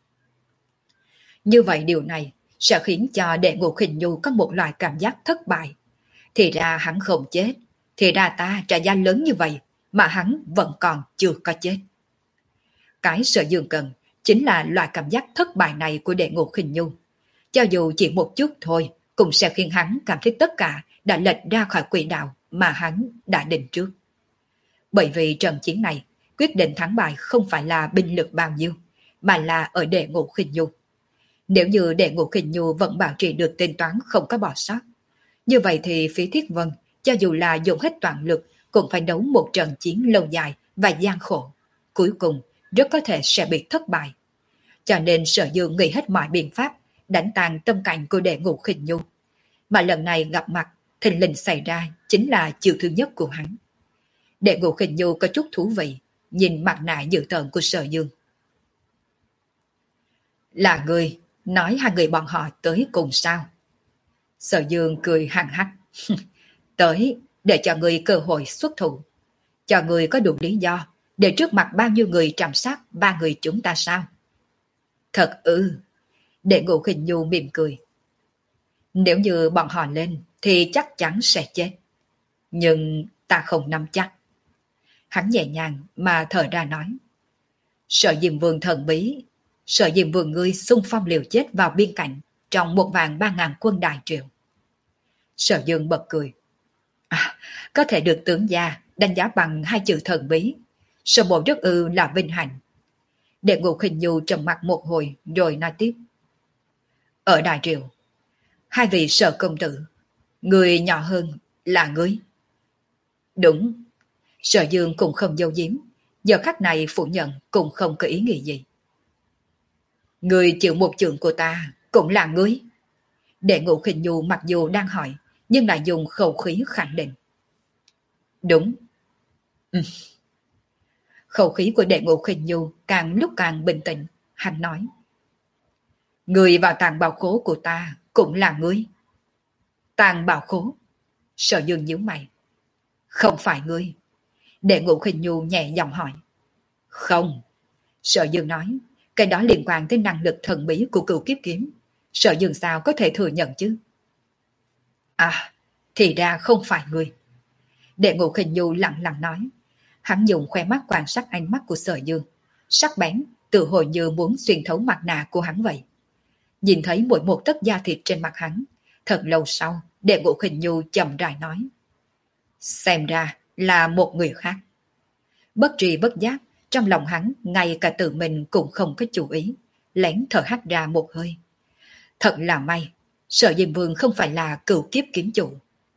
Như vậy điều này sẽ khiến cho đệ ngũ Khinh Nhu có một loại cảm giác thất bại. Thì ra hắn không chết, thì ra ta trả giá lớn như vậy mà hắn vẫn còn chưa có chết. Cái Sở Dương cần chính là loại cảm giác thất bại này của đệ ngũ Khinh Nhu. Cho dù chỉ một chút thôi cũng sẽ khiến hắn cảm thấy tất cả đã lệch ra khỏi quỹ đạo mà hắn đã định trước. Bởi vì trận chiến này, quyết định thắng bại không phải là binh lực bao nhiêu, mà là ở đệ ngũ Khinh Nhu. Nếu như đệ ngũ Khinh Nhu vẫn bảo trì được tính toán không có bỏ sót, như vậy thì phía Thiết Vân, cho dù là dùng hết toàn lực cũng phải đấu một trận chiến lâu dài và gian khổ, cuối cùng rất có thể sẽ bị thất bại. Cho nên Sở Dương nghĩ hết mọi biện pháp đánh tan tâm cảnh của Đệ Ngũ Khinh Nhu. Mà lần này gặp mặt, thình lình xảy ra chính là chiều thứ nhất của hắn. Đệ Ngũ Khinh Nhu có chút thú vị, nhìn mặt nạ dữ tợn của Sở Dương. Là người nói hai người bọn họ tới cùng sao? Sở Dương cười hằng hắc. Tới để cho người cơ hội xuất thủ, cho người có đủ lý do để trước mặt bao nhiêu người trảm sát ba người chúng ta sao? Thật ư? Đệ Ngũ Khinh Nhu mỉm cười. Nếu như bọn họ lên thì chắc chắn sẽ chết. Nhưng ta không nắm chắc. Hắn nhẹ nhàng mà thở ra nói. Sở Diêm Vương thần bí, Sở Diêm Vương ngươi xung phong liều chết vào biên cảnh trong một vạn ba ngàn quân Đại Triệu. Sở Dương bật cười. À, có thể được tướng gia đánh giá bằng hai chữ thần bí, sở bộ rất ư là vinh hạnh. Đệ Ngũ Khinh Nhu trầm mặt một hồi rồi nói tiếp. Ở Đại Triệu, hai vị Sở công tử, người nhỏ hơn là ngươi. Đúng. Sở Dương cũng không giấu giếm, giờ khắc này phủ nhận cũng không có ý nghĩa gì. Người chịu một chưởng của ta cũng là ngươi. Đệ Ngũ Khinh Nhu mặc dù đang hỏi, nhưng lại dùng khẩu khí khẳng định. Đúng. Ừ. Khẩu khí của Đệ Ngũ Khinh Nhu càng lúc càng bình tĩnh, hắn nói. Người vào tàng bảo khố của ta cũng là ngươi. Tàng bảo khố? Sở Dương nhíu mày. Không phải ngươi. Đệ Ngũ Khinh Nhu nhẹ giọng hỏi. Không. Sở Dương nói, cái đó liên quan tới năng lực thần bí của Cửu Kiếp Kiếm. Sở Dương sao có thể thừa nhận chứ? À, thì ra không phải ngươi. Đệ Ngũ Khinh Nhu lặng lặng nói. Hắn dùng khoe mắt quan sát ánh mắt của Sở Dương, sắc bén, tự hồi như muốn xuyên thấu mặt nạ của hắn vậy. Nhìn thấy mỗi một tấc da thịt trên mặt hắn, thật lâu sau, Đệ Ngũ Khinh Nhu chậm rãi nói. Xem ra là một người khác. Bất tri bất giác, trong lòng hắn ngay cả tự mình cũng không có chú ý, lén thở hắt ra một hơi. Thật là may, Sở Diêm Vương không phải là Cửu Kiếp Kiếm chủ.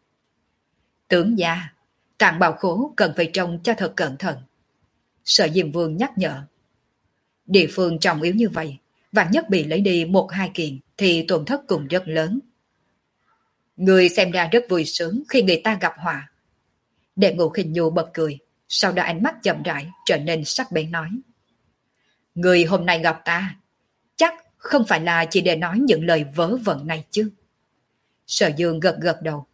Tướng gia, tàng bảo khố cần phải trông cho thật cẩn thận. Sở Diêm Vương nhắc nhở. Địa phương trọng yếu như vậy, vạn nhất bị lấy đi một hai kiện thì tổn thất cũng rất lớn. Người xem ra rất vui sướng khi người ta gặp họa. Đệ Ngũ Khinh Nhu bật cười, sau đó ánh mắt chậm rãi trở nên sắc bén nói. Người hôm nay gặp ta, chắc không phải là chỉ để nói những lời vớ vẩn này chứ? Sở Dương gật gật đầu.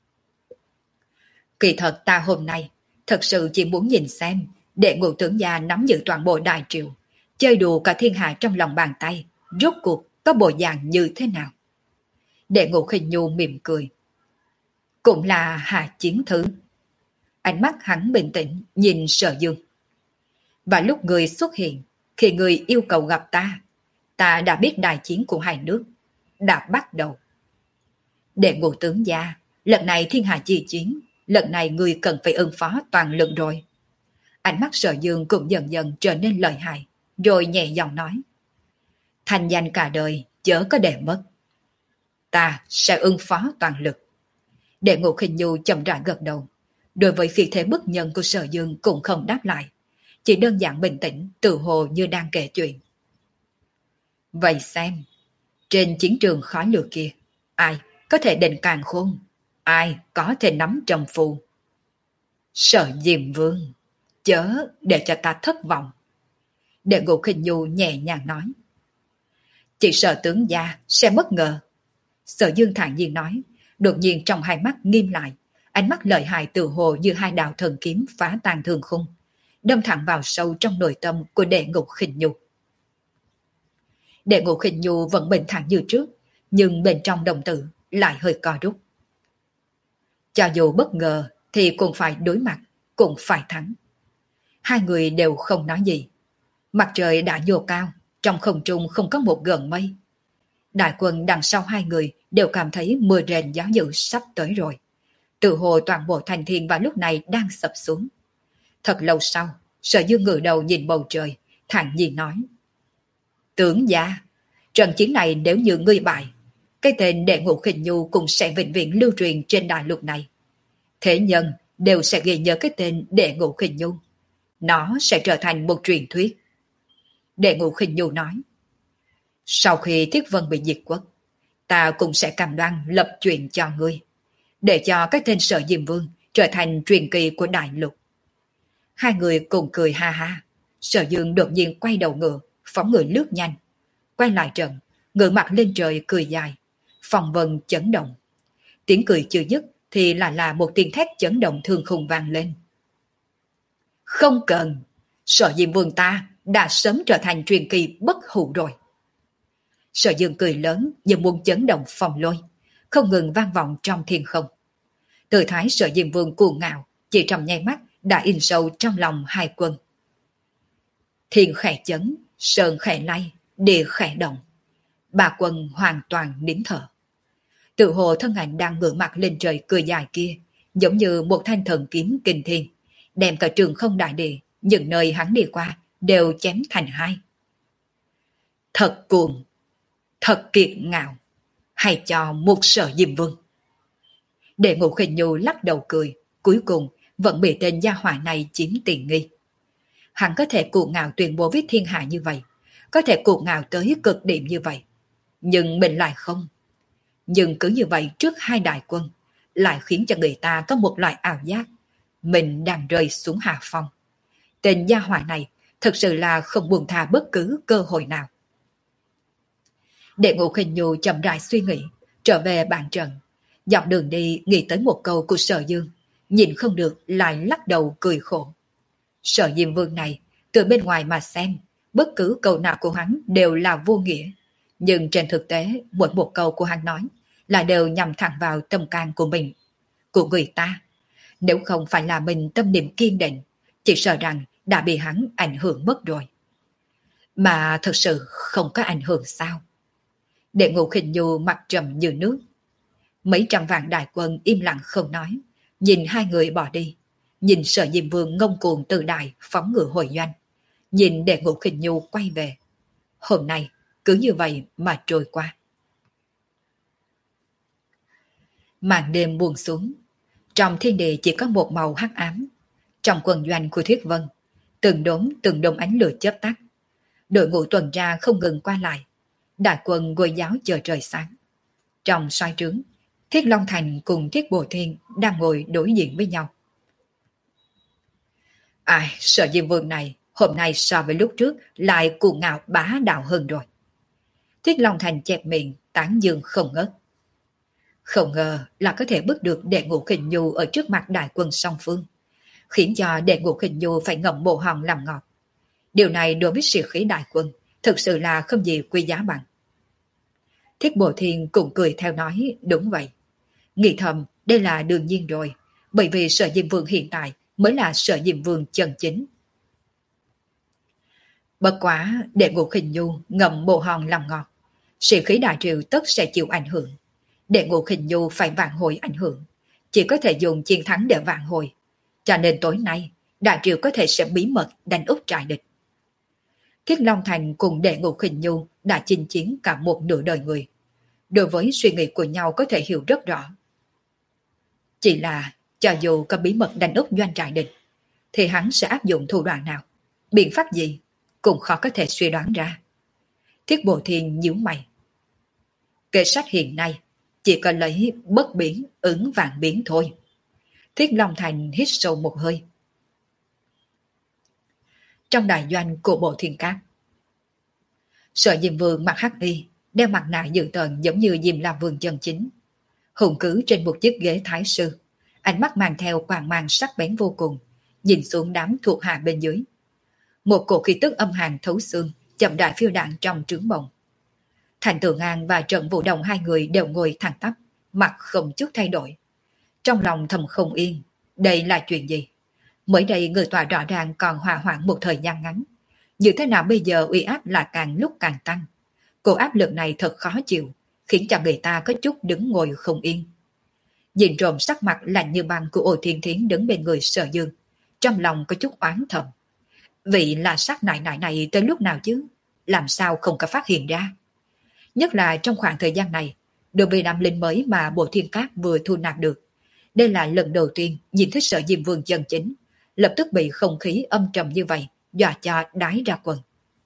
Kỳ thật ta hôm nay thật sự chỉ muốn nhìn xem Đệ Ngũ tướng gia nắm giữ toàn bộ Đại Triệu, chơi đùa cả thiên hạ trong lòng bàn tay, rốt cuộc có bộ dạng như thế nào? Đệ Ngũ Khinh Nhu mỉm cười. Cũng là hạ chiến thứ. Ánh mắt hắn bình tĩnh nhìn Sở Dương. Và lúc người xuất hiện, khi người yêu cầu gặp ta, ta đã biết đại chiến của hai nước đã bắt đầu. Đệ Ngũ tướng gia, lần này thiên hạ chi chiến, lần này người cần phải ứng phó toàn lực rồi. Ánh mắt Sở Dương cũng dần dần trở nên lợi hại, rồi nhẹ giọng nói. Thành danh cả đời, chớ có để mất. Ta sẽ ứng phó toàn lực. Đệ Ngũ Khinh Nhu chậm rãi gật đầu. Đối với phi thế bức nhân của Sở Dương cũng không đáp lại, chỉ đơn giản bình tĩnh, tự hồ như đang kể chuyện. Vậy xem, trên chiến trường khói lửa kia, ai có thể định càn khôn, ai có thể nắm trầm phù? Sở Diêm Vương, chớ để cho ta thất vọng. Đệ Ngũ Khinh Nhu nhẹ nhàng nói. Chỉ sợ tướng gia sẽ bất ngờ. Sở Dương thản nhiên nói, đột nhiên trong hai mắt nghiêm lại, ánh mắt lợi hại tự hồ như hai đạo thần kiếm phá tan thương khung, đâm thẳng vào sâu trong nội tâm của Đệ Ngũ Khinh Nhu. Đệ Ngũ Khinh Nhu vẫn bình thản như trước, nhưng bên trong đồng tử lại hơi co rút. Cho dù bất ngờ thì cũng phải đối mặt, cũng phải thắng. Hai người đều không nói gì. Mặt trời đã nhô cao, trong không trung không có một gợn mây. Đại quân đằng sau hai người đều cảm thấy mưa rền gió dữ sắp tới rồi. Tự hồ toàn bộ thành thiên vào lúc này đang sập xuống. Thật lâu sau, Sở Dương ngửa đầu nhìn bầu trời, thản nhiên nói. Tướng gia, trận chiến này nếu như ngươi bại, cái tên Đệ Ngũ Khinh Nhu cũng sẽ vĩnh viễn lưu truyền trên đại lục này. Thế nhân đều sẽ ghi nhớ cái tên Đệ Ngũ Khinh Nhu. Nó sẽ trở thành một truyền thuyết. Đệ Ngũ Khinh Nhu nói, sau khi Thiết Vân bị diệt quốc, ta cũng sẽ cam đoan lập chuyện cho ngươi, để cho cái tên Sở Diêm Vương trở thành truyền kỳ của đại lục. Hai người cùng cười ha ha. Sở Dương đột nhiên quay đầu ngựa, phóng người lướt nhanh. Quay lại trận, ngửa mặt lên trời cười dài. Phòng vân chấn động. Tiếng cười chưa dứt thì lại là một tiếng thét chấn động thương khung vang lên. Không cần, Sở Diêm Vương ta đã sớm trở thành truyền kỳ bất hủ rồi. Sở Dương cười lớn như muốn chấn động phòng lôi, không ngừng vang vọng trong thiên không. Tự thái Sở Diêm Vương cuồng ngạo, chỉ trong nháy mắt đã in sâu trong lòng hai quân. Thiên khẽ chấn, sơn khẽ lay, địa khẽ động. Ba quân hoàn toàn nín thở. Tự hồ thân ảnh đang ngửa mặt lên trời cười dài kia, giống như một thanh thần kiếm kinh thiên, đem cả trường không đại địa, những nơi hắn đi qua đều chém thành hai. Thật cuồng, thật kiệt ngạo, hay cho một Sở Diêm Vương. Đệ Ngũ Khinh Nhu lắc đầu cười, cuối cùng vẫn bị tên gia hỏa này chiếm tiện nghi. Hắn có thể cuồng ngạo tuyên bố với thiên hạ như vậy, có thể cuồng ngạo tới cực điểm như vậy, nhưng mình lại không. Nhưng cứ như vậy trước hai đại quân, lại khiến cho người ta có một loại ảo giác mình đang rơi xuống hạ phong. Tên gia hỏa này thật sự là không buông tha bất cứ cơ hội nào. Đệ Ngũ Khinh Nhu chậm rãi suy nghĩ, trở về bàn trận. Dọc đường đi nghĩ tới một câu của Sở Dương, nhìn không được lại lắc đầu cười khổ. Sở Diêm Vương này, từ bên ngoài mà xem, bất cứ câu nào của hắn đều là vô nghĩa. Nhưng trên thực tế, mỗi một câu của hắn nói là đều nhằm thẳng vào tâm can của mình, của người ta. Nếu không phải là mình tâm niệm kiên định, chỉ sợ rằng đã bị hắn ảnh hưởng mất rồi. Mà thật sự không có ảnh hưởng sao? Đệ Ngũ Khinh Nhu mặt trầm như nước. Mấy trăm vạn đại quân im lặng không nói, nhìn hai người bỏ đi, nhìn Sở Diêm Vương ngông cuồng tự đại phóng ngựa hồi doanh, nhìn Đệ Ngũ Khinh Nhu quay về. Hôm nay cứ như vậy mà trôi qua. Màn đêm buông xuống, trong thiên địa chỉ có một màu hắc ám. Trong quân doanh của Thuyết Vân, từng đốm từng đốm ánh lửa chớp tắt. Đội ngũ tuần tra không ngừng qua lại, đại quân gối giáo chờ trời sáng. Trong xoay trướng, Thiết Long Thành cùng Thiết Bồ Thiên đang ngồi đối diện với nhau. Ai, Sở Diêm Vương này hôm nay so với lúc trước lại cuồng ngạo bá đạo hơn rồi. Thiết Long Thành chẹp miệng tán dương không ngớt. Không ngờ là có thể bước được Đệ Ngũ Khinh Nhu ở trước mặt đại quân song phương, khiến cho Đệ Ngũ Khinh Nhu phải ngậm bồ hòn làm ngọt. Điều này đối với sĩ khí đại quân thực sự là không gì quý giá bằng. Thiết Bồ Thiên cũng cười theo nói đúng vậy. Nghĩ thầm đây là đương nhiên rồi, bởi vì Sở Diêm Vương hiện tại mới là Sở Diêm Vương chân chính. Bất quá Đệ Ngũ Khinh Nhu ngậm bồ hòn làm ngọt, sĩ khí đại triều tất sẽ chịu ảnh hưởng. Đệ Ngũ Khinh Nhu phải vạn hồi ảnh hưởng, chỉ có thể dùng chiến thắng để vạn hồi. Cho nên tối nay đại triều có thể sẽ bí mật đánh úp trại địch. Thiết Long Thành cùng Đệ Ngũ Khinh Nhu đã chinh chiến cả một nửa đời người, đối với suy nghĩ của nhau có thể hiểu rất rõ. Chỉ là cho dù có bí mật đánh úp doanh trại địch, thì hắn sẽ áp dụng thủ đoạn nào, biện pháp gì cũng khó có thể suy đoán ra. Thiết Bồ Thiên nhíu mày. Kế sách hiện nay chỉ có lấy bất biến ứng vạn biến thôi. Thiết Long Thành hít sâu một hơi. Trong đại doanh của Bộ Thiên Cát, Sở Diêm Vương mặc hắc y, đeo mặt nạ dữ tợn giống như Diêm La Vương chân chính, hùng cứ trên một chiếc ghế thái sư, ánh mắt mang theo quang mang sắc bén vô cùng, nhìn xuống đám thuộc hạ bên dưới. Một cổ khí tức âm hàn thấu xương chậm rãi phiêu đạn trong trướng bồng. Thành Tử Ngang và Trận Vũ Đồng hai người đều ngồi thẳng tắp, mặt không chút thay đổi. Trong lòng thầm không yên, đây là chuyện gì? Mới đây người tòa rõ ràng còn hòa hoãn một thời gian ngắn, như thế nào bây giờ uy áp là càng lúc càng tăng. Cô áp lực này thật khó chịu, khiến cho người ta có chút đứng ngồi không yên. Nhìn trộm sắc mặt lạnh như băng của Ô Thiên Thiến đứng bên người Sở Dương, trong lòng có chút oán thầm. Vị là sát nại nại này tới lúc nào chứ? Làm sao không có phát hiện ra? Nhất là trong khoảng thời gian này, đối với năm linh mới mà Bộ Thiên Cát vừa thu nạp được, Đây là lần đầu tiên nhìn thấy Sở Diêm Vương chân chính, lập tức bị không khí âm trầm như vậy, dọa cho đái ra quần.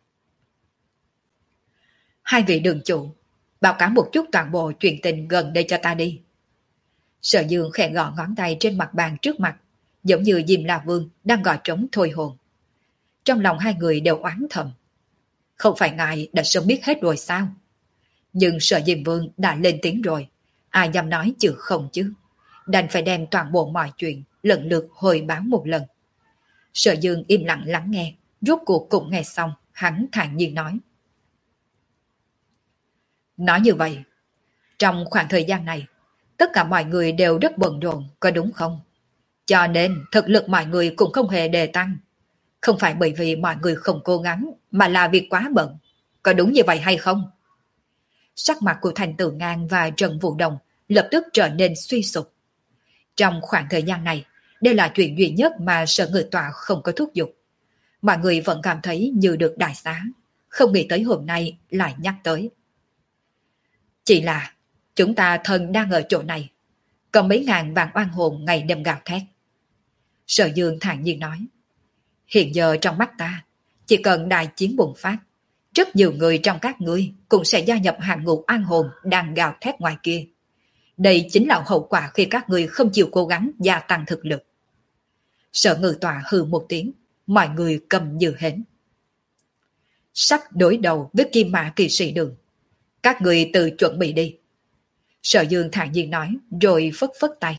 Hai vị đường chủ, báo cáo một chút toàn bộ chuyện tình gần đây cho ta đi. Sở Dương khẽ gõ ngón tay trên mặt bàn trước mặt, giống như Diêm La Vương đang gõ trống thôi hồn. Trong lòng hai người đều oán thầm. Không phải ngài đã sớm biết hết rồi sao? Nhưng Sở Diêm Vương đã lên tiếng rồi, ai dám nói chứ không chứ. Đành phải đem toàn bộ mọi chuyện lần lượt hồi báo một lần. Sở Dương im lặng lắng nghe, rốt cuộc cũng nghe xong, hắn thản nhiên nói. Nói như vậy, trong khoảng thời gian này, tất cả mọi người đều rất bận rộn, có đúng không? Cho nên thực lực mọi người cũng không hề đề tăng. Không phải bởi vì mọi người không cố gắng, mà là việc quá bận. Có đúng như vậy hay không? Sắc mặt của Thành Tử Ngang và Trần Vũ Đồng lập tức trở nên suy sụp. Trong khoảng thời gian này, đây là chuyện duy nhất mà Sở Ngự Tọa không có thúc giục. Mọi người vẫn cảm thấy như được đại xá, không nghĩ tới hôm nay lại nhắc tới. Chỉ là chúng ta thân đang ở chỗ này, có mấy ngàn vạn oan hồn ngày đêm gào thét. Sở Dương thản nhiên nói, hiện giờ trong mắt ta, chỉ cần đại chiến bùng phát, rất nhiều người trong các ngươi cũng sẽ gia nhập hàng ngũ oan hồn đang gào thét ngoài kia. Đây chính là hậu quả khi các ngươi không chịu cố gắng gia tăng thực lực. Sở Ngự Tọa hừ một tiếng, mọi người cầm như hến. Sắp đối đầu với Kim Mã Kỳ Sĩ Đường, các người tự chuẩn bị đi. Sở Dương thản nhiên nói, rồi phất phất tay.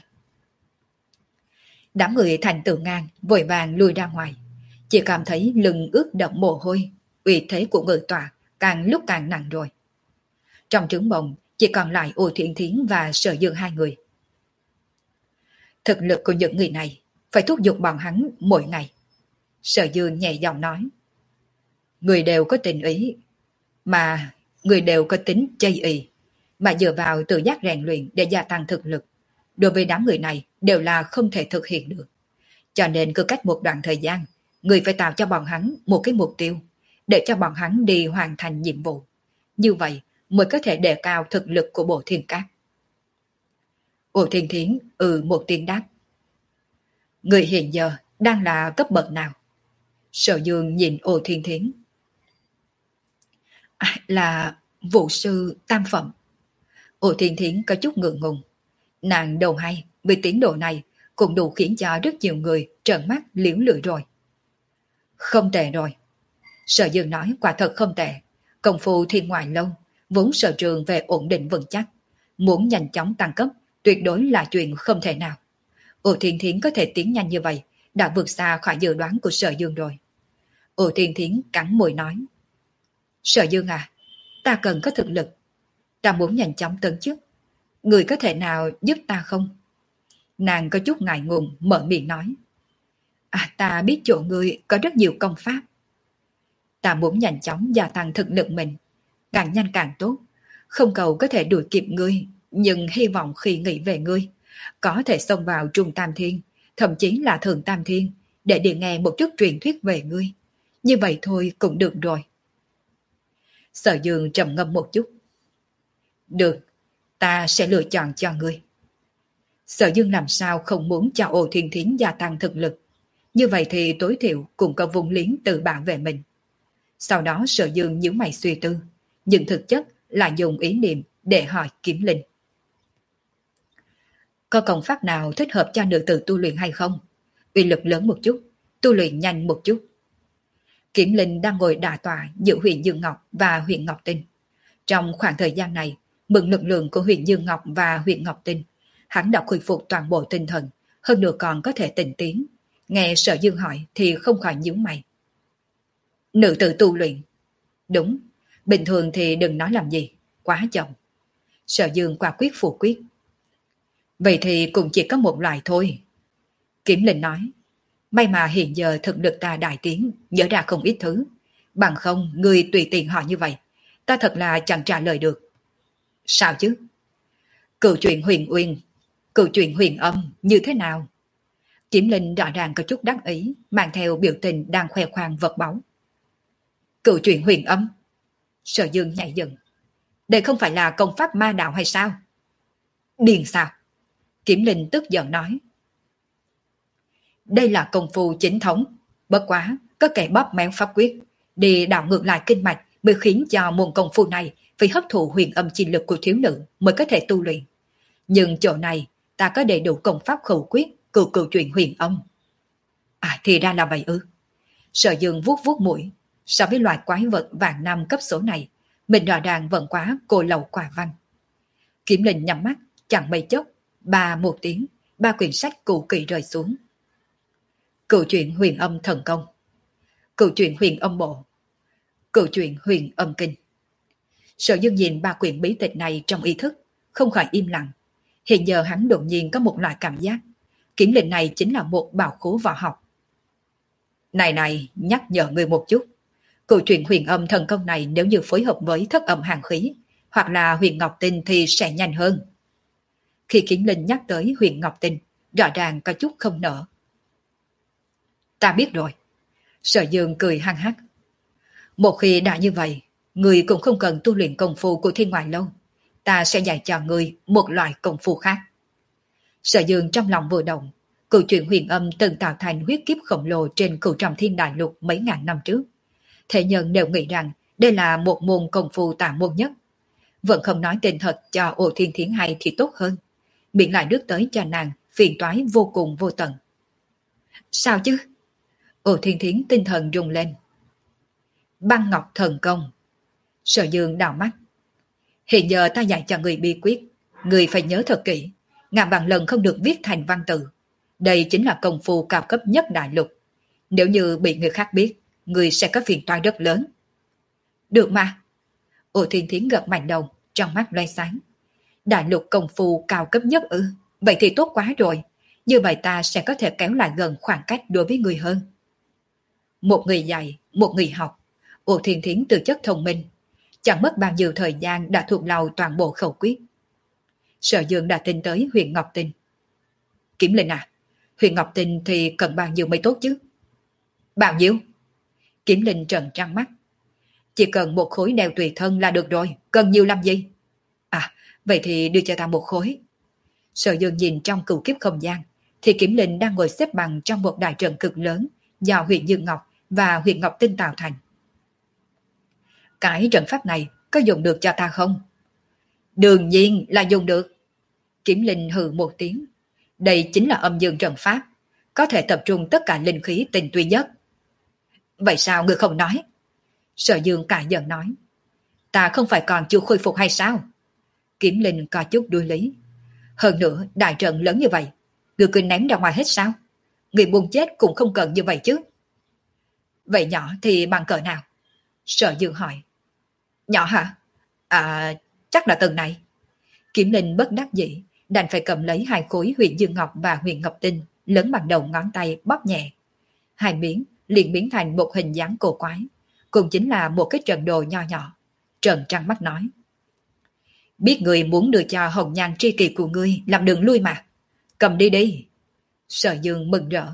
Đám người Thành Tử Ngang vội vàng lùi ra ngoài, chỉ cảm thấy lưng ướt đẫm mồ hôi, uy thế của Ngự Tọa càng lúc càng nặng rồi. Trong trướng bồng chỉ còn lại Ô Thiện Thiến và Sở Dương hai người. Thực lực của những người này phải thúc giục bọn hắn mỗi ngày. Sở Dương nhẹ giọng nói, người đều có tình ý, mà người đều có tính chây ì, mà dựa vào tự giác rèn luyện để gia tăng thực lực. Đối với đám người này đều là không thể thực hiện được. Cho nên cứ cách một đoạn thời gian, người phải tạo cho bọn hắn một cái mục tiêu, để cho bọn hắn đi hoàn thành nhiệm vụ. Như vậy mới có thể đề cao thực lực của Bộ Thiên Cát. Ô Thiên Thiến ừ một tiếng đáp. Người hiện giờ đang là cấp bậc nào? Sở Dương nhìn Ô Thiên Thiến. À, là vụ sư tam phẩm. Ô Thiên Thiến có chút ngượng ngùng. Nàng đầu hay với tiến độ này cũng đủ khiến cho rất nhiều người trợn mắt liễu lưỡi rồi. Không tệ rồi. Sở Dương nói quả thật không tệ. Công phu thiên ngoại lâu, vốn sở trường về ổn định vững chắc. Muốn nhanh chóng tăng cấp, tuyệt đối là chuyện không thể nào. Ô Thiên Thiến có thể tiến nhanh như vậy, đã vượt xa khỏi dự đoán của Sở Dương rồi. Ô Thiên Thiến cắn môi nói. Sở Dương à, ta cần có thực lực. Ta muốn nhanh chóng tấn chức. Người có thể nào giúp ta không? Nàng có chút ngại ngùng mở miệng nói. À, ta biết chỗ người có rất nhiều công pháp. Ta muốn nhanh chóng gia tăng thực lực mình, càng nhanh càng tốt. Không cầu có thể đuổi kịp ngươi, nhưng hy vọng khi nghĩ về ngươi, có thể xông vào Trung Tam Thiên, thậm chí là Thượng Tam Thiên, để đi nghe một chút truyền thuyết về ngươi. Như vậy thôi cũng được rồi. Sở Dương trầm ngâm một chút. Được, ta sẽ lựa chọn cho ngươi. Sở Dương làm sao không muốn cho Ô Thiên Thiến gia tăng thực lực. Như vậy thì tối thiểu cũng có vùng liếng tự bảo vệ mình. Sau đó Sở Dương nhíu mày suy tư, nhưng thực chất là dùng ý niệm để hỏi Kiếm Linh. Có công pháp nào thích hợp cho nữ tử tu luyện hay không? Uy lực lớn một chút, tu luyện nhanh một chút. Kiếm Linh đang ngồi đả tọa giữa huyện Dương Ngọc và huyện Ngọc Tinh. Trong khoảng thời gian này, mượn lực lượng của huyện Dương Ngọc và huyện Ngọc Tinh, hắn đã khôi phục toàn bộ tinh thần, hơn nữa còn có thể tỉnh tiến. Nghe Sở Dương hỏi thì không khỏi nhíu mày. Nữ tử tu luyện. Đúng, bình thường thì đừng nói làm gì, quá chậm. Sở Dương quả quyết phủ quyết. Vậy thì cũng chỉ có một loại thôi. Kiếm Linh nói. May mà hiện giờ thực lực ta đại tiến, nhớ ra không ít thứ. Bằng không, người tùy tiện hỏi như vậy, ta thật là chẳng trả lời được. Sao chứ? Cựu chuyện huyền uyên, cựu chuyện huyền âm như thế nào? Kiếm Linh rõ ràng có chút đắc ý, mang theo biểu tình đang khoe khoang vật báu. Cựu chuyện huyền âm? Sở Dương nhảy dựng. Đây không phải là công pháp ma đạo hay sao? Điên sao? Kiểm Linh tức giận nói. Đây là công phu chính thống, bất quá có kẻ bóp méo pháp quyết, đi đảo ngược lại kinh mạch mới khiến cho môn công phu này phải hấp thụ huyền âm chi lực của thiếu nữ mới có thể tu luyện. Nhưng chỗ này ta có đầy đủ công pháp khẩu quyết, cửu cửu truyền huyền âm. À thì ra là vậy ư. Sở Dương vuốt vuốt mũi, so với loài quái vật vạn năm cấp số này, mình rõ ràng vẫn quá cô lậu quả văn. Kiểm Linh nhắm mắt, chẳng mấy chốc, ba một tiếng, ba quyển sách cũ kỹ rơi xuống. Cửu truyện huyền âm thần công, cửu truyện huyền âm bộ, cửu truyện huyền âm kinh. Sở Dương nhìn ba quyển bí tịch này trong ý thức, không khỏi im lặng. Hiện giờ hắn đột nhiên có một loại cảm giác, Kiểm Linh này chính là một bảo khố võ học. Này này, nhắc nhở người một chút. Cửu truyện huyền âm thần công này nếu như phối hợp với thất âm hàng khí, hoặc là huyền ngọc tinh thì sẽ nhanh hơn. Khi Kiểm Linh nhắc tới huyền ngọc tinh, rõ ràng có chút không nỡ. Ta biết rồi. Sở Dương cười hăng hắc. Một khi đã như vậy, người cũng không cần tu luyện công phu của thiên ngoại lâu. Ta sẽ dạy cho người một loại công phu khác. Sở Dương trong lòng vừa động, cửu truyện huyền âm từng tạo thành huyết kiếp khổng lồ trên cửu trầm thiên đại lục mấy ngàn năm trước. Thế nhân đều nghĩ rằng đây là một môn công phu tà môn nhất. Vẫn không nói tên thật cho Ổ Thiên Thiến hay thì tốt hơn. Miệng lại đứt tới cho nàng, phiền toái vô cùng vô tận. Sao chứ? Ổ Thiên Thiến tinh thần rung lên. Băng ngọc thần công. Sở Dương đảo mắt. Hiện giờ ta dạy cho người bí quyết, người phải nhớ thật kỹ, ngàn vạn lần không được viết thành văn tự. Đây chính là công phu cao cấp nhất đại lục. Nếu như bị người khác biết, người sẽ có phiền toái rất lớn. Được mà. Ổ Thiên Thiến gật mạnh đầu, trong mắt loay sáng. Đại lục công phu cao cấp nhất ư? Vậy thì tốt quá rồi. Như vậy ta sẽ có thể kéo lại gần khoảng cách đối với người hơn. Một người dạy, một người học. Ổ Thiên Thiến từ chất thông minh, chẳng mất bao nhiêu thời gian đã thuộc lòng toàn bộ khẩu quyết. Sở Dương đã tin tới huyền ngọc tinh. Kiểm Linh à, huyền ngọc tinh thì cần bao nhiêu mới tốt chứ? Bao nhiêu? Kiểm Linh trợn trắng mắt. Chỉ cần một khối đeo tùy thân là được rồi, cần nhiều làm gì? À, vậy thì đưa cho ta một khối. Sở Dương nhìn trong cửu kiếp không gian, thì Kiểm Linh đang ngồi xếp bằng trong một đại trận cực lớn do huyền Dương Ngọc và huyền Ngọc Tinh tạo thành. Cái trận pháp này có dùng được cho ta không? Đương nhiên là dùng được. Kiểm Linh hừ một tiếng. Đây chính là âm dương trận pháp, có thể tập trung tất cả linh khí tinh túy nhất. Vậy sao ngươi không nói? Sở Dương cả giận nói. Ta không phải còn chưa khôi phục hay sao? Kiểm Linh có chút đuối lý. Hơn nữa, đại trận lớn như vậy, ngươi cứ ném ra ngoài hết sao? Người buồn chết cũng không cần như vậy chứ. Vậy nhỏ thì bằng cỡ nào? Sở Dương hỏi. Nhỏ hả? À, chắc là tầng này. Kiểm Linh bất đắc dĩ, đành phải cầm lấy hai khối huyền Dương Ngọc và huyền Ngọc Tinh, lớn bằng đầu ngón tay bóp nhẹ. Hai miếng liền biến thành một hình dáng cổ quái, cũng chính là một cái trận đồ nho nhỏ. Trần trăng mắt nói. Biết người muốn đưa cho hồng nhan tri kỷ của ngươi làm đường lui mà. Cầm đi đi. Sở Dương mừng rỡ.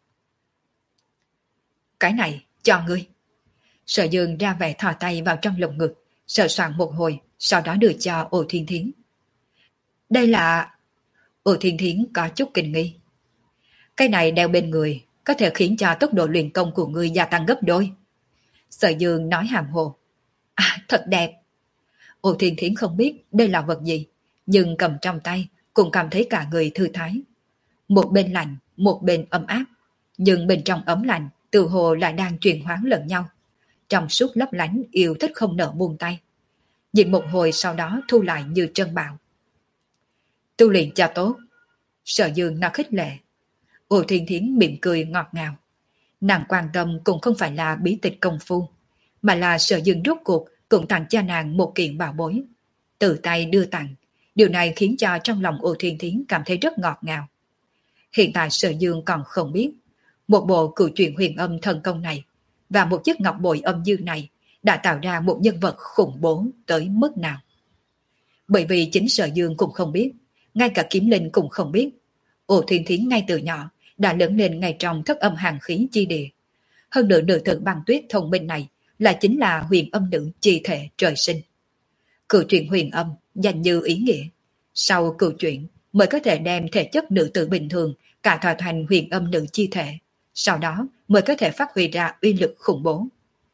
Cái này cho ngươi. Sở Dương ra vẻ thò tay vào trong lồng ngực, sờ soạn một hồi, sau đó đưa cho Ổ Thiên Thiến. Đây là... Ổ Thiên Thiến có chút kinh nghi. Cái này đeo bên người, có thể khiến cho tốc độ luyện công của ngươi gia tăng gấp đôi. Sở Dương nói hàm hồ. À, thật đẹp. Ổ Thiên Thiến không biết đây là vật gì, nhưng cầm trong tay cũng cảm thấy cả người thư thái. Một bên lạnh, một bên ấm áp, nhưng bên trong ấm lạnh tự hồ lại đang chuyển hóa lẫn nhau. Trong suốt lấp lánh yêu thích không nỡ buông tay. Nhìn một hồi sau đó thu lại như trân bảo. Tu luyện cho tốt. Sở Dương nó khích lệ. Ổ Thiên Thiến mỉm cười ngọt ngào. Nàng quan tâm cũng không phải là bí tịch công phu, mà là Sở Dương rốt cuộc cũng tặng cho nàng một kiện bảo bối. Từ tay đưa tặng, điều này khiến cho trong lòng Ổ Thiên Thiến cảm thấy rất ngọt ngào. Hiện tại Sở Dương còn không biết, một bộ cửu truyện huyền âm thần công này và một chiếc ngọc bội âm dương này đã tạo ra một nhân vật khủng bố tới mức nào. Bởi vì chính Sở Dương cũng không biết, ngay cả Kiếm Linh cũng không biết, Ổ Thiên Thiến ngay từ nhỏ đã lớn lên ngay trong thất âm hàng khí chi địa. Hơn nữa nữ tử băng tuyết thông minh này là chính là huyền âm nữ chi thể trời sinh. Cửu truyện huyền âm danh như ý nghĩa. Sau cửu truyện, mới có thể đem thể chất nữ tử bình thường cả thỏa thành huyền âm nữ chi thể, sau đó mới có thể phát huy ra uy lực khủng bố.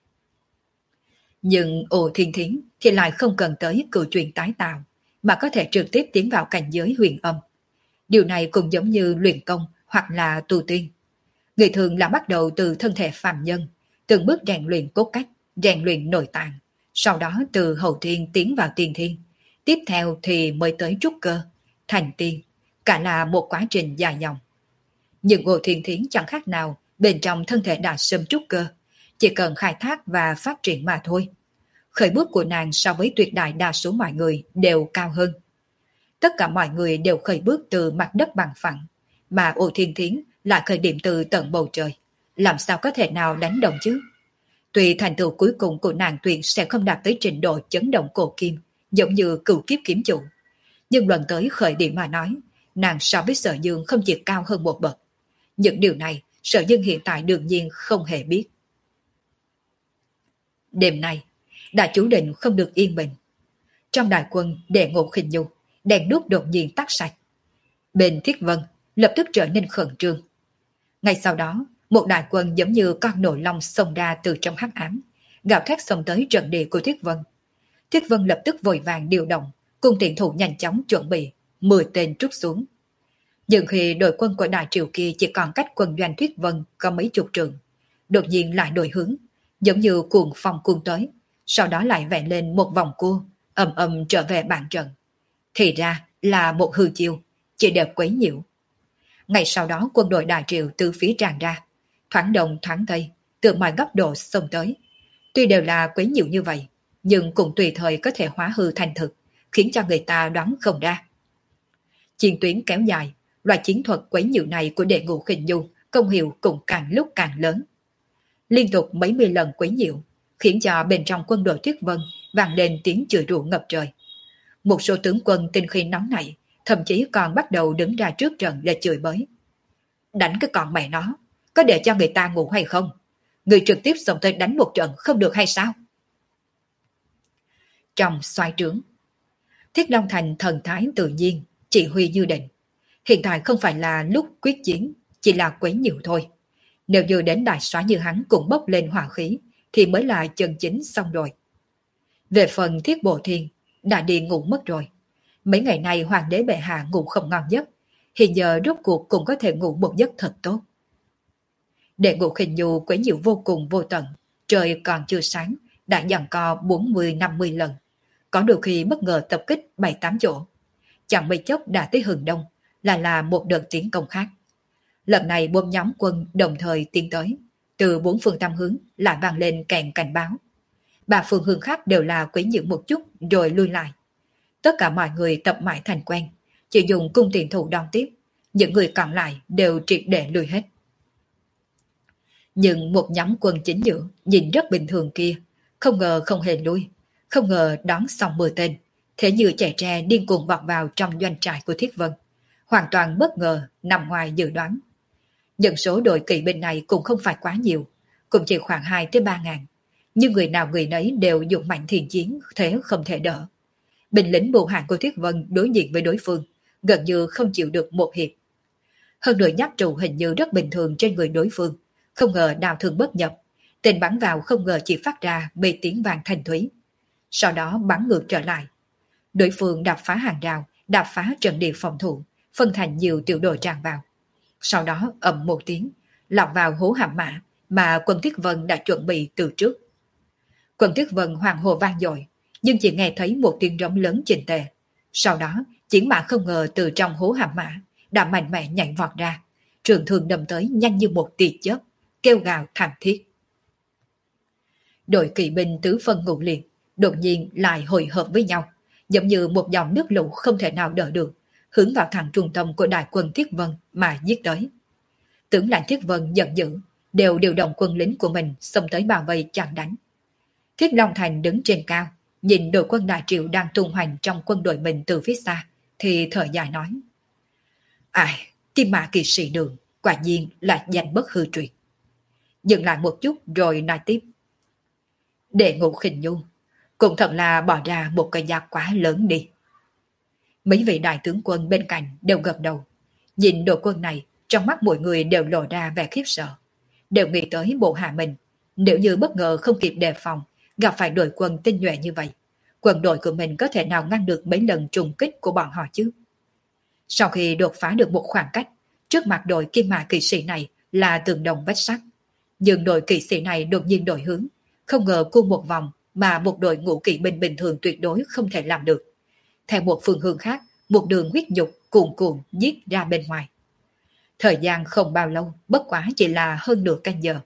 Nhưng Ồ Thiên Thiến thì lại không cần tới cựu truyền tái tạo, mà có thể trực tiếp tiến vào cảnh giới huyền âm. Điều này cũng giống như luyện công hoặc là tu tiên. Người thường là bắt đầu từ thân thể phàm nhân, từng bước rèn luyện cốt cách, rèn luyện nội tạng, sau đó từ hậu thiên tiến vào tiên thiên. Tiếp theo thì mới tới trúc cơ, thành tiên, cả là một quá trình dài dòng. Nhưng Ngô Thiên Thiến chẳng khác nào bên trong thân thể đã sớm trúc cơ, chỉ cần khai thác và phát triển mà thôi. Khởi bước của nàng so với tuyệt đại đa số mọi người đều cao hơn. Tất cả mọi người đều khởi bước từ mặt đất bằng phẳng, mà Ô Thiên Thiến lại khởi điểm từ tận bầu trời. Làm sao có thể nào đánh đồng chứ? Tuy thành tựu cuối cùng của nàng tuyệt sẽ không đạt tới trình độ chấn động cổ kim, giống như cửu kiếp kiếm chủ. Nhưng lần tới khởi điểm mà nói, nàng so với Sở Dương không chỉ cao hơn một bậc. Những điều này, Sở Dương hiện tại đương nhiên không hề biết. Đêm nay, đã chủ định không được yên bình. Trong đại quân Đệ Ngộ Khinh Nhu, đèn đuốc đột nhiên tắt sạch. Bên Thiết Vân lập tức trở nên khẩn trương. Ngay sau đó, một đại quân giống như con nổi long xông ra từ trong hắc ám, gào thét xông tới trận địa của Thiết Vân. Thiết Vân lập tức vội vàng điều động, cùng tiện thủ nhanh chóng chuẩn bị, mười tên trút xuống. Nhưng khi đội quân của đại triều kia chỉ còn cách quân doanh Thiết Vân có mấy chục trường, đột nhiên lại đổi hướng, giống như cuồng phong cuồng tới, sau đó lại vẽ lên một vòng cua, ầm ầm trở về bản trận. Thì ra là một hư chiêu, chỉ đẹp quấy nhiễu. Ngày sau đó quân đội đại triều từ phía tràn ra, thoáng đông thoáng tây, từ mọi góc độ xông tới. Tuy đều là quấy nhiễu như vậy, nhưng cũng tùy thời có thể hóa hư thành thực, khiến cho người ta đoán không ra. Chiến tuyến kéo dài, loại chiến thuật quấy nhiễu này của Đệ Ngộ Khinh Nhu công hiệu cũng càng lúc càng lớn. Liên tục mấy mươi lần quấy nhiễu, khiến cho bên trong quân đội Tuyết Vân vang lên tiếng chửi rủa ngập trời. Một số tướng quân tinh khi nóng nảy, thậm chí còn bắt đầu đứng ra trước trận để chửi bới. Đánh cái con mẹ nó, có để cho người ta ngủ hay không? Người trực tiếp xông tới đánh một trận không được hay sao? Trong xoay trướng, Thiết Long Thành thần thái tự nhiên, chỉ huy như định. Hiện tại không phải là lúc quyết chiến, chỉ là quấy nhiễu thôi. Nếu như đến đại soái như hắn cũng bốc lên hỏa khí, thì mới là chân chính xong rồi. Về phần Thiết Bộ Thiên, đã đi ngủ mất rồi. Mấy ngày nay hoàng đế bệ hạ ngủ không ngon giấc, hiện giờ rốt cuộc cũng có thể ngủ một giấc thật tốt. Đệ Ngộ Khinh Nhu quấy nhiễu vô cùng vô tận, trời còn chưa sáng, đã giằng co bốn mươi năm mươi lần. Có đôi khi bất ngờ tập kích bảy tám chỗ. Chẳng mấy chốc đã tới hừng đông, là là một đợt tiến công khác. Lần này bốn nhóm quân đồng thời tiến tới, từ bốn phương tam hướng lại vang lên kèn cảnh báo. Ba phương hướng khác đều là quấy nhiễu một chút rồi lui lại. Tất cả mọi người tập mãi thành quen, chỉ dùng cung tiền thủ đón tiếp, những người còn lại đều triệt để lùi hết. Nhưng một nhóm quân chính giữa nhìn rất bình thường kia, không ngờ không hề lui, không ngờ đón xong mười tên, thế như trẻ tre điên cuồng vọt vào trong doanh trại của Thiết Vân, hoàn toàn bất ngờ nằm ngoài dự đoán. Nhân số đội kỵ binh này cũng không phải quá nhiều, cũng chỉ khoảng hai tới ba ngàn, nhưng người nào người nấy đều dùng mạnh thiện chiến, thế không thể đỡ. Binh lính bộ hạng của Thiết Vân đối diện với đối phương, gần như không chịu được một hiệp. Hơn nữa giáp trụ hình như rất bình thường trên người đối phương, không ngờ đào thương bất nhập, tên bắn vào không ngờ chỉ phát ra bê tiếng vàng thanh thúy. Sau đó bắn ngược trở lại. Đối phương đạp phá hàng rào, đạp phá trận địa phòng thủ, phân thành nhiều tiểu đội tràn vào. Sau đó ầm một tiếng, lọt vào hố hàm mã mà quân Thiết Vân đã chuẩn bị từ trước. Quân Thiết Vân hoàng hồ vang dội, nhưng chỉ nghe thấy một tiếng rống lớn chỉnh tề. Sau đó, chiến mã không ngờ từ trong hố hàm mã đã mạnh mẽ nhảy vọt ra, trường thương đâm tới nhanh như một tia chớp, kêu gào thảm thiết. Đội kỵ binh tứ phân ngũ liệt đột nhiên lại hội hợp với nhau, giống như một dòng nước lũ không thể nào đỡ được, hướng vào thẳng trung tâm của đại quân Thiết Vân mà giết tới. Tướng lãnh Thiết Vân giận dữ, đều điều động quân lính của mình xông tới bao vây chặn đánh. Thiết Long Thành đứng trên cao, nhìn đội quân đại triệu đang tung hoành trong quân đội mình từ phía xa, thì thở dài nói: Ai, Kim Mã Kỳ Sĩ Đường, quả nhiên là danh bất hư truyền. Dừng lại một chút rồi nói tiếp: Đệ Ngộ Khinh Nhu, cũng thật là bỏ ra một cái giá quá lớn đi. Mấy vị đại tướng quân bên cạnh đều gật đầu. Nhìn đội quân này, trong mắt mọi người đều lộ ra vẻ khiếp sợ. Đều nghĩ tới bộ hạ mình. Nếu như bất ngờ không kịp đề phòng, gặp phải đội quân tinh nhuệ như vậy, quân đội của mình có thể nào ngăn được mấy lần trùng kích của bọn họ chứ? Sau khi đột phá được một khoảng cách, trước mặt đội kim mã kỵ sĩ này là tường đồng vách sắt. Nhưng đội kỵ sĩ này đột nhiên đổi hướng, không ngờ cung một vòng mà một đội ngũ kỵ binh bình thường tuyệt đối không thể làm được. Theo một phương hướng khác, một đường huyết nhục cuồn cuộn giết ra bên ngoài. Thời gian không bao lâu, bất quá chỉ là hơn nửa canh giờ.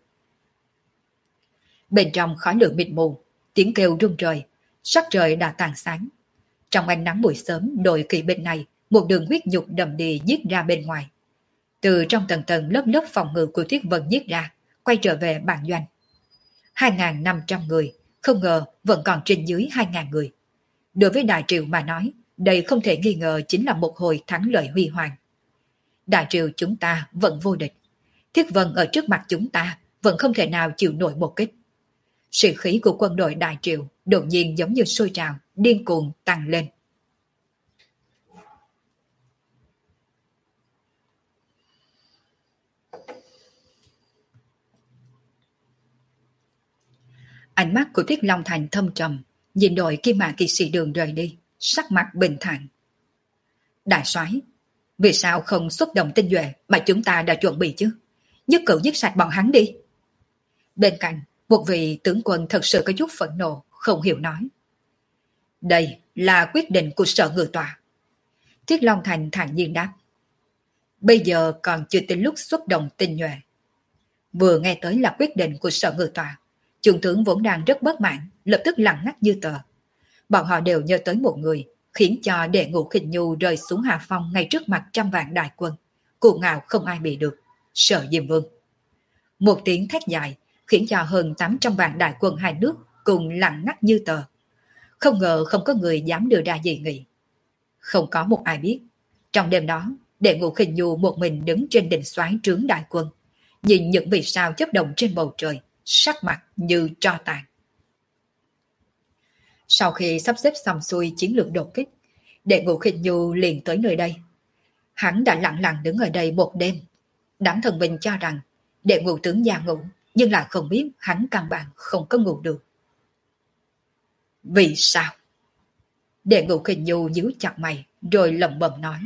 Bên trong khói lửa mịt mù, tiếng kêu rung trời, sắc trời đã tàn sáng. Trong ánh nắng buổi sớm, đội kỵ binh này một đường huyết nhục đầm đìa giết ra bên ngoài. Từ trong tầng tầng lớp lớp phòng ngự của Tuyết Vân giết ra, quay trở về bản doanh. hai nghìn năm trăm người, không ngờ vẫn còn trên dưới hai nghìn người. Đối với Đại Triều mà nói, đây không thể nghi ngờ chính là một hồi thắng lợi huy hoàng. Đại Triều chúng ta vẫn vô địch. Thiết Vân ở trước mặt chúng ta vẫn không thể nào chịu nổi một kích. Sĩ khí của quân đội Đại Triều đột nhiên giống như sôi trào, điên cuồng tăng lên. Ánh mắt của Thiết Long Thành thâm trầm, nhìn đội kim mã kỵ sĩ đường rời đi, sắc mặt bình thản. Đại soái, vì sao không xuất động tinh nhuệ mà chúng ta đã chuẩn bị chứ? Nhất cử giết sạch bọn hắn đi. Bên cạnh, một vị tướng quân thật sự có chút phẫn nộ, không hiểu nói. Đây là quyết định của sở ngự tòa. Thiết Long Thành thản nhiên đáp. Bây giờ còn chưa tới lúc xuất động tinh nhuệ. Vừa nghe tới là quyết định của sở ngự tòa, trung tướng vốn đang rất bất mãn, lập tức lặng ngắt như tờ. Bọn họ đều nhớ tới một người, khiến cho Đệ Ngũ Khinh Nhu rơi xuống hạ phong ngay trước mặt trăm vạn đại quân, cuồng ngạo không ai bị được, Sở Diêm Vương. Một tiếng thét dài khiến cho hơn tám trăm vạn đại quân hai nước cùng lặng ngắt như tờ. Không ngờ không có người dám đưa ra dị nghị. Không có một ai biết, trong đêm đó, Đệ Ngũ Khinh Nhu một mình đứng trên đỉnh soái trướng đại quân, nhìn những vì sao chớp động trên bầu trời, sắc mặt như tro tàn. Sau khi sắp xếp xong xuôi chiến lược đột kích, Đệ Ngũ Khinh Nhu liền tới nơi đây. Hắn đã lặng lặng đứng ở đây một đêm. Đám thần binh cho rằng Đệ Ngũ tướng già ngủ, nhưng lại không biết hắn căn bản không có ngủ được. Vì sao? Đệ Ngũ Khinh Nhu nhíu chặt mày, rồi lẩm bẩm nói.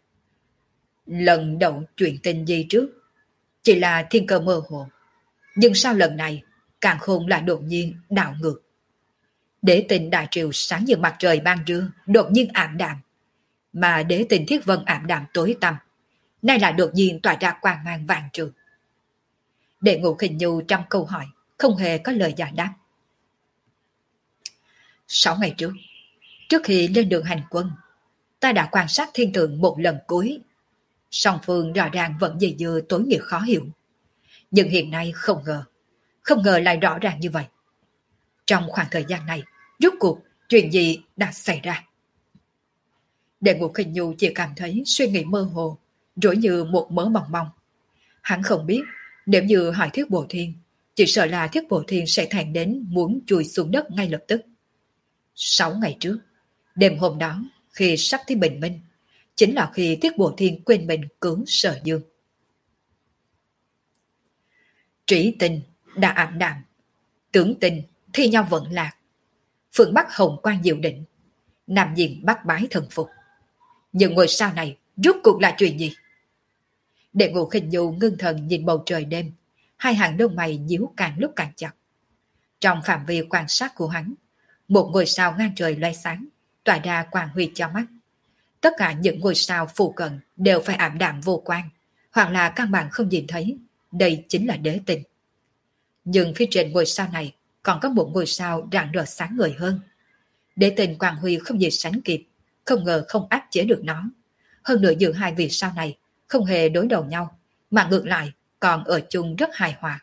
Lần đầu chuyện tình gì trước, chỉ là thiên cơ mơ hồ. Nhưng sao lần này, càng khôn lại đột nhiên đảo ngược. Đế tình Đại Triều sáng như mặt trời ban trưa, đột nhiên ảm đạm. Mà đế tình Thiết Vân ảm đạm tối tăm, nay lại đột nhiên tỏa ra quang mang vàng trường. Đệ Ngũ Khinh Nhu trong câu hỏi, không hề có lời giải đáp. Sáu ngày trước, trước khi lên đường hành quân, ta đã quan sát thiên tượng một lần cuối. Song phương rõ ràng vẫn dây dưa tối nghĩa khó hiểu. Nhưng hiện nay không ngờ, không ngờ lại rõ ràng như vậy. Trong khoảng thời gian này, rốt cuộc chuyện gì đã xảy ra? Đệ Ngũ Khinh Nhu chỉ cảm thấy suy nghĩ mơ hồ, rối như một mớ bòng bong. Hắn không biết, nếu như hỏi Thiết Bổ Thiên, chỉ sợ là Thiết Bổ Thiên sẽ thẹn đến muốn chui xuống đất ngay lập tức. Sáu ngày trước, đêm hôm đó, khi sắp tới bình minh, chính là khi Thiết Bổ Thiên quên mình cứu Sở Dương. Trí tình đã ảm đạm, tướng tình thi nhau vận lạc, phương Bắc hồng quang diệu định, Nam diện bắc bái thần phục. Nhưng ngôi sao này rốt cuộc là chuyện gì? Đệ Ngũ Khinh Nhu ngưng thần nhìn bầu trời đêm, hai hàng lông mày nhíu càng lúc càng chặt. Trong phạm vi quan sát của hắn, một ngôi sao ngang trời loay sáng, tỏa ra quang huy cho mắt. Tất cả những ngôi sao phụ cận đều phải ảm đạm vô quang, hoặc là căn bản không nhìn thấy. Đây chính là đế tinh. Nhưng phía trên ngôi sao này còn có một ngôi sao rạng rỡ sáng ngời hơn. Đế tinh quang huy không gì sánh kịp, không ngờ không áp chế được nó. Hơn nữa giữa hai vì sao này không hề đối đầu nhau, mà ngược lại còn ở chung rất hài hòa.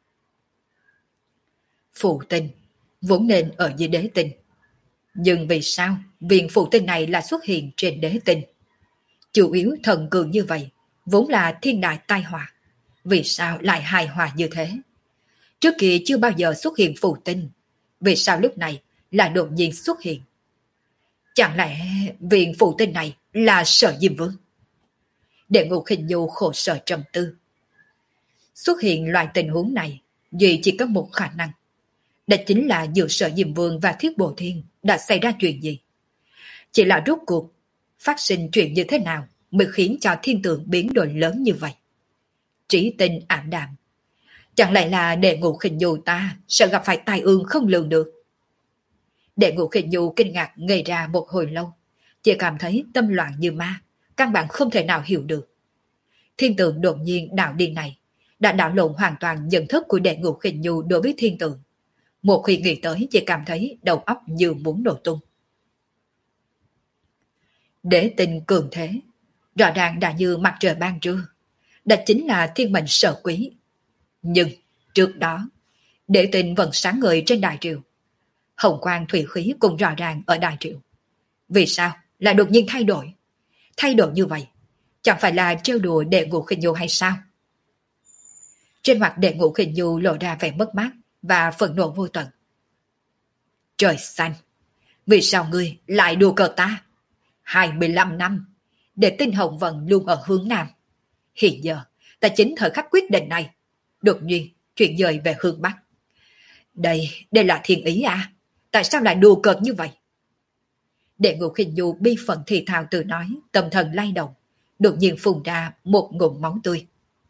Phụ tinh vốn nên ở dưới đế tinh, nhưng vì sao viên phụ tinh này lại xuất hiện trên đế tinh? Chủ yếu thần cường như vậy vốn là thiên đại tai họa, vì sao lại hài hòa như thế? Trước kia chưa bao giờ xuất hiện phụ tinh, vì sao lúc này lại đột nhiên xuất hiện? Chẳng lẽ viện phụ tinh này là Sở Diêm Vương? Đệ Ngũ Khinh Nhu khổ sở trầm tư. Xuất hiện loại tình huống này, duy chỉ có một khả năng. Đó chính là giữa Sở Diêm Vương và Thiết Bộ Thiên đã xảy ra chuyện gì. Chỉ là rốt cuộc, phát sinh chuyện như thế nào mới khiến cho thiên tượng biến đổi lớn như vậy. Trí tinh ảm đạm. Chẳng lẽ là Đệ Ngũ Khinh Nhu ta sẽ gặp phải tai ương không lường được? Đệ Ngũ Khinh Nhu kinh ngạc ngây ra một hồi lâu, chỉ cảm thấy tâm loạn như ma, căn bản không thể nào hiểu được. Thiên tượng đột nhiên đạo điên này đã đảo lộn hoàn toàn nhận thức của Đệ Ngũ Khinh Nhu đối với thiên tượng. Một khi nghĩ tới chỉ cảm thấy đầu óc như muốn nổ tung. Đế tinh cường thế, rõ ràng đã như mặt trời ban trưa, đó chính là thiên mệnh Sở Quý. Nhưng trước đó, đế tinh vẫn sáng ngời trên đại triều. Hồng quang thủy khí cũng rõ ràng ở đại triệu. Vì sao lại đột nhiên thay đổi? Thay đổi như vậy, chẳng phải là trêu đùa Đệ Ngũ Khinh Nhu hay sao? Trên mặt Đệ Ngũ Khinh Nhu lộ ra vẻ mất mát và phẫn nộ vô tận. Trời xanh, vì sao ngươi lại đùa cợt ta? hai mươi lăm năm, để tinh hồng vận luôn ở hướng nam. Hiện giờ, ta chính thời khắc quyết định này, đột nhiên chuyển dời về hướng bắc. Đây, đây là thiên ý à? Tại sao lại đùa cợt như vậy? Đệ Ngũ Khinh Nhu bi phận thì thào tự nói, tâm thần lay động, đột nhiên phun ra một ngụm máu tươi.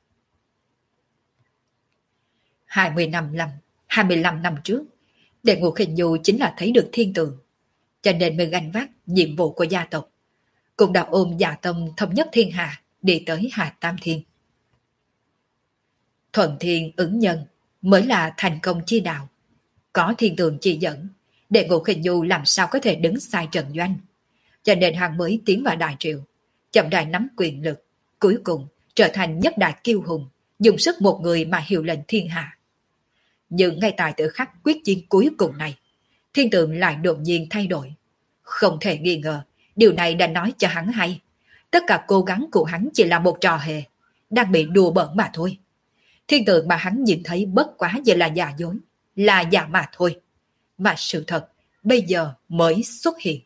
hai mươi năm năm, hai mươi lăm năm trước, Đệ Ngũ Khinh Nhu chính là thấy được thiên tượng, cho nên mới gánh vác nhiệm vụ của gia tộc, cũng đã ôm dạ tâm thống nhất thiên hạ đi tới Hà Tam Thiên. Thuận thiên ứng nhân mới là thành công chi đạo. Có thiên tượng chỉ dẫn, Đệ Ngũ Khinh Nhu làm sao có thể đứng sai trận doanh. Cho nên hắn mới tiến vào đại triệu, chậm rãi nắm quyền lực, cuối cùng trở thành nhất đại kiêu hùng, dùng sức một người mà hiệu lệnh thiên hạ. Nhưng ngay tại thời khắc quyết chiến cuối cùng này, thiên tượng lại đột nhiên thay đổi. Không thể nghi ngờ, điều này đã nói cho hắn hay. Tất cả cố gắng của hắn chỉ là một trò hề, đang bị đùa bỡn mà thôi. Thiên tượng mà hắn nhìn thấy bất quá chỉ là giả dối, là giả mà thôi. Mà sự thật bây giờ mới xuất hiện.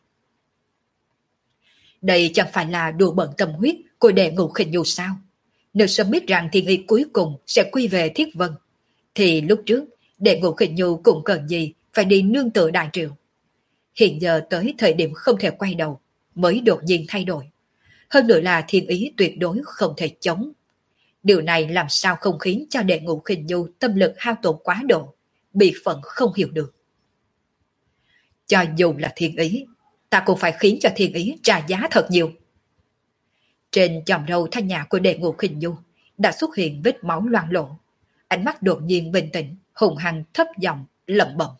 Đây chẳng phải là đùa bỡn tâm huyết của Đệ Ngũ Khinh Nhu sao? Nếu sớm biết rằng thiên ý cuối cùng sẽ quy về Thiết Vân, thì lúc trước Đệ Ngũ Khinh Nhu cũng cần gì phải đi nương tựa đại triệu. Hiện giờ tới thời điểm không thể quay đầu, mới đột nhiên thay đổi. Hơn nữa là thiên ý tuyệt đối không thể chống. Điều này làm sao không khiến cho Đệ Ngũ Khinh Nhu tâm lực hao tổn quá độ, bị phận không hiểu được. Cho dù là thiên ý, ta cũng phải khiến cho thiên ý trả giá thật nhiều. Trên chòm râu thanh nhã của Đệ Ngũ Khinh Nhu đã xuất hiện vết máu loang lổ. Ánh mắt đột nhiên bình tĩnh, hùng hăng thấp giọng lẩm bẩm.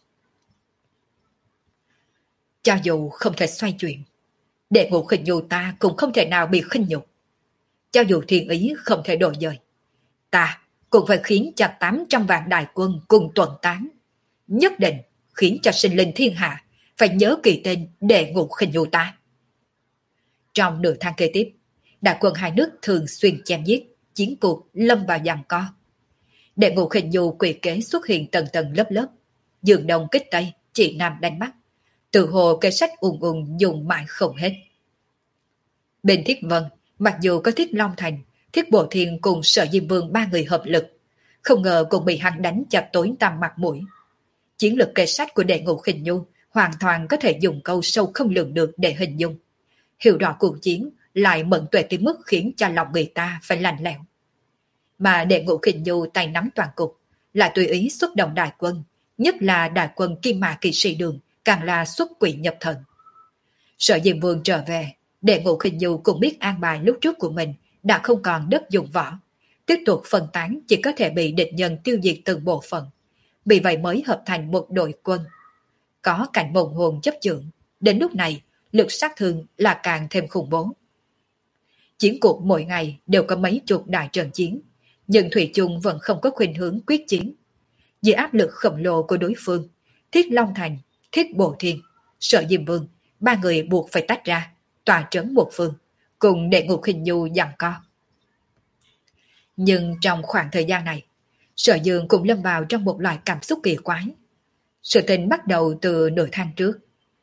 Cho dù không thể xoay chuyển, Đệ Ngũ Khinh Nhu ta cũng không thể nào bị khinh nhục. Cho dù thiên ý không thể đổi dời, ta cũng phải khiến cho tám trăm vạn đại quân cùng tuần tán. Nhất định khiến cho sinh linh thiên hạ phải nhớ kỳ tên Đệ Ngũ Khinh Nhu ta. Trong nửa tháng kế tiếp, đại quân hai nước thường xuyên chém giết, chiến cuộc lâm vào giằng co. Đệ Ngũ Khinh Nhu quỷ kế xuất hiện tầng tầng lớp lớp, dương đông kích tây, chỉ nam đánh bắc, tự hồ cây sách ùn ùn dùng mãi không hết. Bên Thiết Vân, mặc dù có Thiết Long Thành, Thiết Bộ Thiên cùng Sở Diêm Vương ba người hợp lực, không ngờ cũng bị hắn đánh cho tối tăm mặt mũi. Chiến lược cây sách của Đệ Ngũ Khinh Nhu hoàn toàn có thể dùng câu sâu không lường được để hình dung. Hiểu rõ cuộc chiến lại mẫn tuệ tới mức khiến cho lòng người ta phải lạnh lẽo. Mà Đệ Ngũ Khinh Nhu tay nắm toàn cục, lại tùy ý xuất động đại quân, nhất là đại quân Kim Mã Kỵ Sĩ Đường, càng là xuất quỷ nhập thần. Sở Diêm Vương trở về, Đệ Ngũ Khinh Nhu cũng biết an bài lúc trước của mình đã không còn đất dụng võ, tiếp tục phân tán chỉ có thể bị địch nhân tiêu diệt từng bộ phận, vì vậy mới hợp thành một đội quân. Có cảnh mộng hồn chấp chưởng, đến lúc này lực sát thương là càng thêm khủng bố. Chiến cuộc mỗi ngày đều có mấy chục đại trận chiến, nhưng Thủy chung vẫn không có khuynh hướng quyết chiến. Dưới áp lực khổng lồ của đối phương, Thiết Long Thành, Thiết Bộ Thiên, Sở Diêm Vương, ba người buộc phải tách ra, tòa trấn một phương, cùng Đệ Ngũ Khinh Nhu giằng co. Nhưng trong khoảng thời gian này, Sở Dương cũng lâm vào trong một loại cảm xúc kỳ quái. Sự tình bắt đầu từ nửa tháng trước.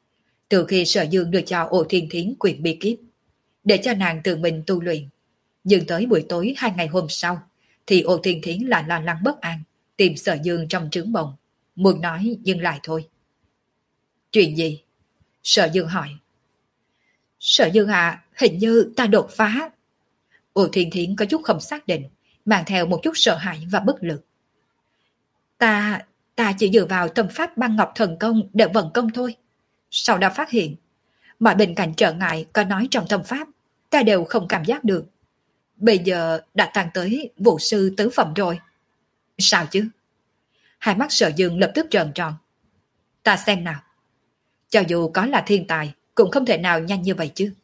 Từ khi Sở Dương đưa cho Ô Thiên Thiến quyển bí kíp, để cho nàng tự mình tu luyện, nhưng tới buổi tối hai ngày hôm sau, thì Ô Thiên Thiến lại lo lắng bất an, tìm Sở Dương trong trướng bồng, muốn nói nhưng lại thôi. Chuyện gì? Sở Dương hỏi. Sở Dương à, hình như ta đột phá. Ô Thiên Thiến có chút không xác định, mang theo một chút sợ hãi và bất lực. Ta, ta chỉ dựa vào tâm pháp băng ngọc thần công để vận công thôi. Sau đó phát hiện, mọi bên cạnh trở ngại có nói trong tâm pháp, ta đều không cảm giác được. Bây giờ đã tăng tới vũ sư tứ phẩm rồi. Sao chứ? Hai mắt Sở Dương lập tức trợn tròn. Ta xem nào. Cho dù có là thiên tài, cũng không thể nào nhanh như vậy chứ.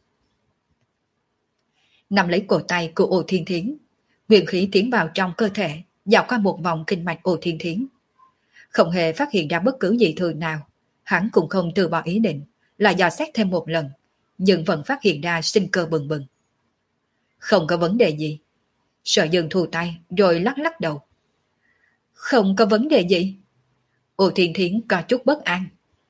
Nắm lấy cổ tay của Ô Thiên Thiến, nguyên khí tiến vào trong cơ thể, dạo qua một vòng kinh mạch Ô Thiên Thiến. Không hề phát hiện ra bất cứ gì thường nào, hắn cũng không từ bỏ ý định, là dò xét thêm một lần, nhưng vẫn phát hiện ra sinh cơ bừng bừng. Không có vấn đề gì. Sở Dương thu tay rồi lắc lắc đầu. Không có vấn đề gì. Ô Thiên Thiến có chút bất an.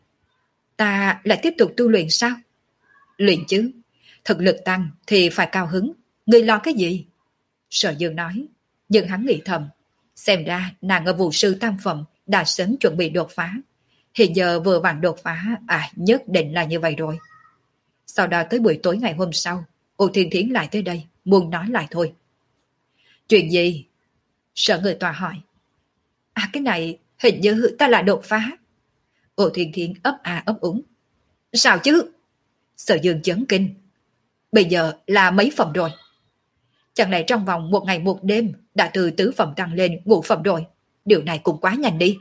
Ta lại tiếp tục tu luyện sao? Luyện chứ. Thực lực tăng thì phải cao hứng. Ngươi lo cái gì? Sở Dương nói. Nhưng hắn nghĩ thầm. Xem ra nàng ở vụ sư tam phẩm đã sớm chuẩn bị đột phá. Hiện giờ vừa vặn đột phá. À, nhất định là như vậy rồi. Sau đó tới buổi tối ngày hôm sau, Ô Thiên Thiến lại tới đây, muốn nói lại thôi. Chuyện gì? Sở người tòa hỏi. À, cái này hình như ta lại đột phá. Ô Thiên Thiến ấp à ấp úng. Sao chứ? Sở Dương chấn kinh. Bây giờ là mấy phẩm rồi? Chẳng lẽ trong vòng một ngày một đêm đã từ tứ phẩm tăng lên ngũ phẩm rồi? Điều này cũng quá nhanh đi.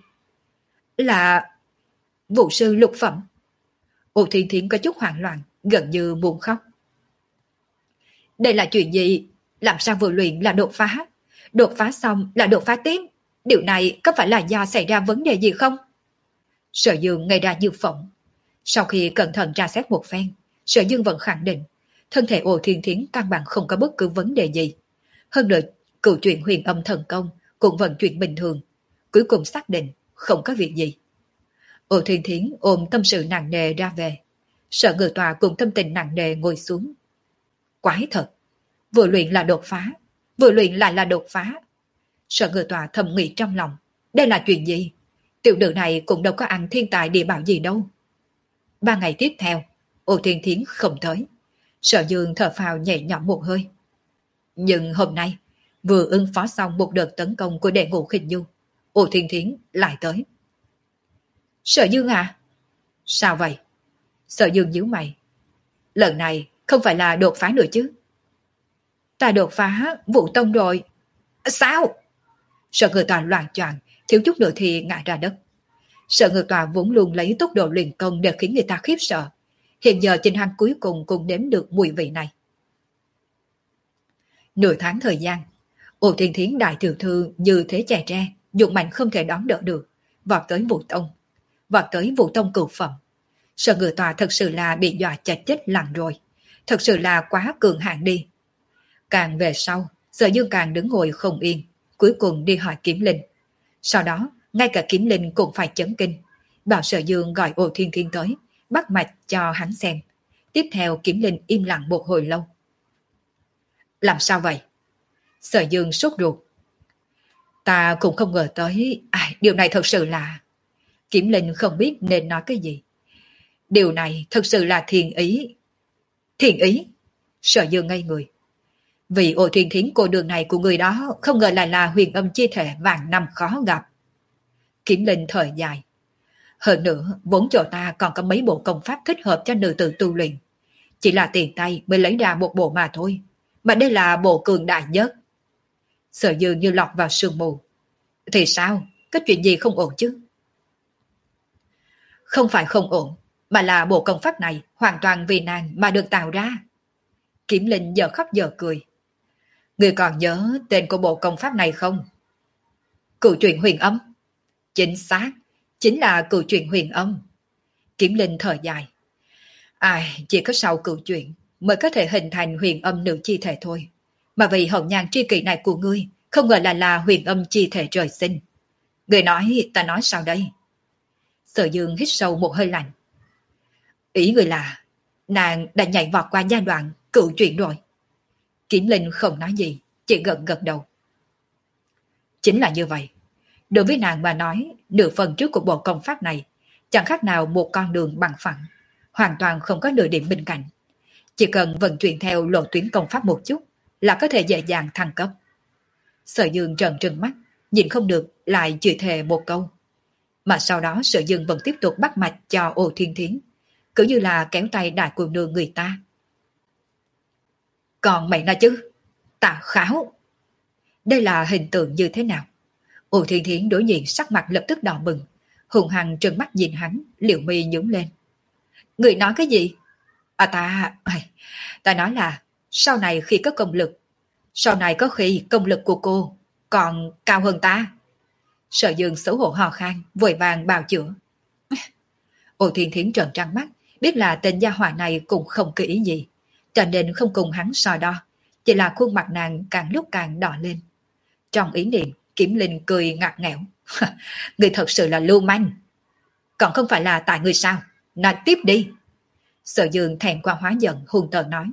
Là vũ sư lục phẩm. Ô Thiên Thiến có chút hoảng loạn, gần như muốn khóc. Đây là chuyện gì? Làm sao vừa luyện là đột phá? Đột phá xong là đột phá tiếp. Điều này có phải là do xảy ra vấn đề gì không? Sở Dương ngây ra như phỏng. Sau khi cẩn thận tra xét một phen, Sở Dương vẫn khẳng định thân thể Ô Thiên Thiến căn bản không có bất cứ vấn đề gì. Hơn nữa, cựu chuyện huyền âm thần công cũng vận chuyển bình thường. Cuối cùng xác định không có việc gì. Ô Thiên Thiến ôm tâm sự nặng nề ra về. Sở Ngự Tòa cùng tâm tình nặng nề ngồi xuống. Quái thật, vừa luyện là đột phá, vừa luyện lại là đột phá. Sở Ngự Tòa thầm nghĩ trong lòng, đây là chuyện gì? Tiểu nữ này cũng đâu có ăn thiên tài địa bảo gì đâu. Ba ngày tiếp theo, Ô Thiên Thiến không tới. Sở Dương thở phào nhẹ nhõm một hơi. Nhưng hôm nay, vừa ứng phó xong một đợt tấn công của đệ ngũ khinh du, Ô Thiên Thiến lại tới. Sở Dương à? Sao vậy? Sở Dương nhíu mày. Lần này không phải là đột phá nữa chứ? Ta đột phá Vũ Tông rồi. Sao? Sở Ngự Tòa loạn choạng, thiếu chút nữa thì ngã ra đất. Sở Ngự Tòa vốn luôn lấy tốc độ luyện công để khiến người ta khiếp sợ. Hiện giờ chính hắn cuối cùng cũng nếm được mùi vị này. Nửa tháng thời gian, Ô Thiên Thiến đại tiểu thư như thế chè tre, dụng mạnh không thể đón đỡ được, vọt tới Vũ Tông, vọt tới Vũ Tông cửu phẩm. Sở Ngự Tòa thật sự là bị dọa chặt chết lặng rồi, thật sự là quá cường hạn đi. Càng về sau, Sở Dương càng đứng ngồi không yên, cuối cùng đi hỏi Kiếm Linh. Sau đó, ngay cả Kiếm Linh cũng phải chấn kinh, bảo Sở Dương gọi Ô Thiên Thiến tới, bắt mạch cho hắn xem. Tiếp theo Kiếm Linh im lặng một hồi lâu. Làm sao vậy? Sở Dương sốt ruột. Ta cũng không ngờ tới, à, điều này thật sự là... Kiếm Linh không biết nên nói cái gì. Điều này thật sự là thiền ý. Thiền ý? Sở Dương ngây người. Vì Ô Thiên Thiến cô đường này của người đó không ngờ lại là huyền âm chi thể vạn năm khó gặp. Kiếm Linh thở dài. Hơn nữa, vốn chỗ ta còn có mấy bộ công pháp thích hợp cho nữ tử tu luyện. Chỉ là tiền tay mới lấy ra một bộ mà thôi. Mà đây là bộ cường đại nhất. Sở Dương như lọt vào sương mù. Thì sao? Có chuyện gì không ổn chứ? Không phải không ổn, mà là bộ công pháp này hoàn toàn vì nàng mà được tạo ra. Kiếm Linh giờ khóc giờ cười. Người còn nhớ tên của bộ công pháp này không? Cựu truyện huyền âm. Chính xác, chính là cựu truyện huyền âm. Kiếm Linh thở dài. Ai, chỉ có sau cựu truyện mới có thể hình thành huyền âm nữ chi thể thôi. Mà vì hậu nhàn tri kỷ này của ngươi, không ngờ là là huyền âm chi thể trời sinh. Người nói, ta nói sao đây? Sở Dương hít sâu một hơi lạnh. Ý người là nàng đã nhảy vọt qua giai đoạn cựu chuyện rồi. Kiếm Linh không nói gì, chỉ gật gật đầu. Chính là như vậy. Đối với nàng mà nói, nửa phần trước của bộ công pháp này chẳng khác nào một con đường bằng phẳng, hoàn toàn không có nửa điểm bên cạnh. Chỉ cần vận chuyển theo lộ tuyến công pháp một chút là có thể dễ dàng thăng cấp. Sở Dương trợn trừng mắt, nhìn không được lại chửi thề một câu. Mà sau đó Sở Dương vẫn tiếp tục bắt mạch cho Ô Thiên Thiến, cứ như là kéo tay đại cô nương người ta. Còn mày nói chứ, tà kháo. Đây là hình tượng như thế nào? Ô Thiên Thiến đối diện sắc mặt lập tức đỏ bừng, hùng hăng trừng mắt nhìn hắn, liều mi nhướng lên. Người nói cái gì? À ta, ta nói là sau này khi có công lực, sau này có khi công lực của cô còn cao hơn ta. Sở Dương xấu hổ hò khan, vội vàng bào chữa. Ô Thiên Thiến trợn trắng mắt, biết là tên gia hỏa này cũng không có ý gì, cho nên không cùng hắn so đo, chỉ là khuôn mặt nàng càng lúc càng đỏ lên. Trong ý niệm, Kiếm Linh cười ngặt nghẽo. Người thật sự là lưu manh. Còn không phải là tại người sao? Nói tiếp đi. Sở Dương thẹn qua hóa giận hung tợn nói.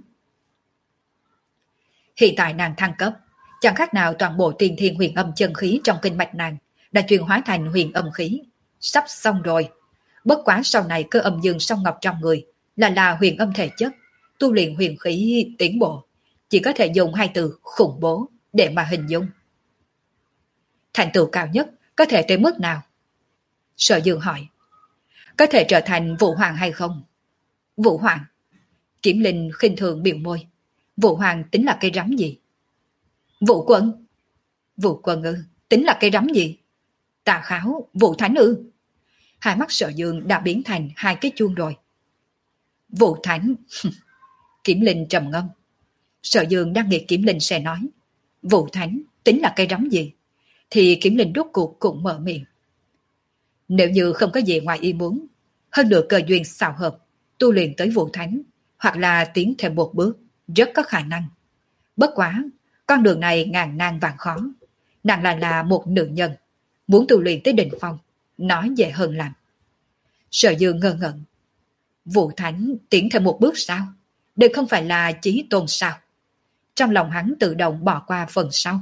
Hiện tại nàng thăng cấp, chẳng khác nào toàn bộ tiên thiên huyền âm chân khí trong kinh mạch nàng đã chuyển hóa thành huyền âm khí. Sắp xong rồi. Bất quá sau này cơ âm dương song ngọc trong người là là huyền âm thể chất, tu luyện huyền khí tiến bộ, chỉ có thể dùng hai từ khủng bố để mà hình dung. Thành tựu cao nhất có thể tới mức nào? Sở Dương hỏi. Có thể trở thành Vũ Hoàng hay không? Vũ Hoàng? Kiếm Linh khinh thường biểu môi. Vũ Hoàng tính là cây rắm gì? Vũ Quân? Vũ Quân ư? Tính là cây rắm gì? Tà kháo, Vũ Thánh ư? Hai mắt Sở Dương đã biến thành hai cái chuông rồi. Vũ Thánh? Kiếm Linh trầm ngâm. Sở Dương đang nghĩ Kiếm Linh sẽ nói Vũ Thánh tính là cây rắm gì, thì Kiếm Linh rốt cuộc cũng mở miệng. Nếu như không có gì ngoài ý muốn, hơn nữa cơ duyên xào hợp, tu luyện tới Vũ Thánh, hoặc là tiến thêm một bước, rất có khả năng. Bất quá, con đường này ngàn nan vạn khó. Nàng lại là một nữ nhân, muốn tu luyện tới đỉnh phong, nói dễ hơn làm. Sở Dương ngơ ngẩn. Vũ Thánh tiến thêm một bước sao? Đây không phải là chí tôn sao? Trong lòng hắn tự động bỏ qua phần sau.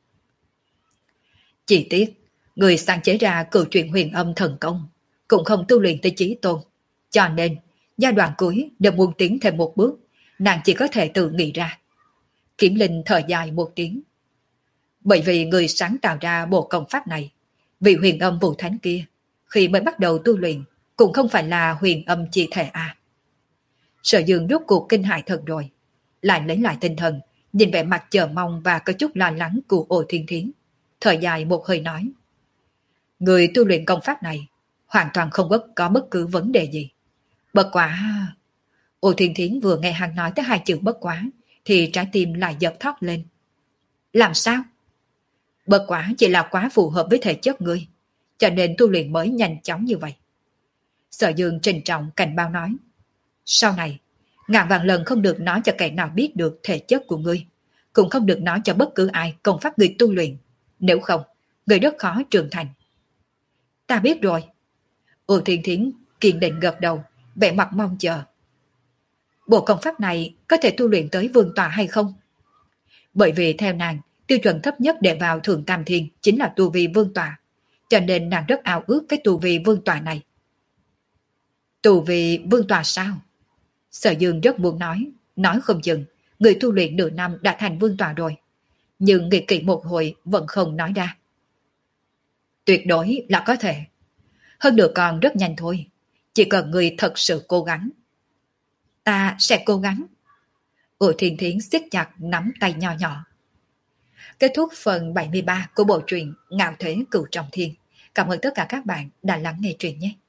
Chỉ tiếc, người sáng chế ra cựu truyện huyền âm thần công cũng không tu luyện tới chí tôn. Cho nên, giai đoạn cuối đều muốn tiến thêm một bước, nàng chỉ có thể tự nghĩ ra. Kiếm Linh thở dài một tiếng. Bởi vì người sáng tạo ra bộ công pháp này, vị huyền âm Vũ Thánh kia, khi mới bắt đầu tu luyện, cũng không phải là huyền âm chi thể à. Sở Dương rốt cuộc kinh hại thật rồi, lại lấy lại tinh thần, nhìn vẻ mặt chờ mong và có chút lo lắng của Ô Thiên Thiến, thở dài một hơi nói. Người tu luyện công pháp này hoàn toàn không bất có bất cứ vấn đề gì. Bất quá... Ô Thiên Thiến vừa nghe hắn nói tới hai chữ bất quá, thì trái tim lại giật thót lên. Làm sao? Bất quá chỉ là quá phù hợp với thể chất ngươi, cho nên tu luyện mới nhanh chóng như vậy. Sở Dương trịnh trọng cảnh báo nói. Sau này, ngàn vạn lần không được nói cho kẻ nào biết được thể chất của ngươi, cũng không được nói cho bất cứ ai công pháp ngươi tu luyện. Nếu không, ngươi rất khó trưởng thành. Ta biết rồi. Ô Thiên Thiến kiên định gật đầu, vẻ mặt mong chờ. Bộ công pháp này có thể tu luyện tới vương tọa hay không? Bởi vì theo nàng, tiêu chuẩn thấp nhất để vào thượng tam thiên chính là tu vi vương tọa, cho nên nàng rất ao ước cái tu vi vương tọa này. Tu vi vương tọa sao? Sở Dương rất muốn nói, nói không chừng, người tu luyện nửa năm đã thành vương tọa rồi. Nhưng nghĩ kỹ một hồi vẫn không nói ra. Tuyệt đối là có thể. Hơn nữa còn rất nhanh thôi, chỉ cần người thật sự cố gắng. Ta sẽ cố gắng. Ô Thiên Thiến siết chặt nắm tay nhỏ nhỏ. Kết thúc phần bảy mươi ba của bộ truyện Ngạo Thế Cửu Trọng Thiên. Cảm ơn tất cả các bạn đã lắng nghe truyện nhé.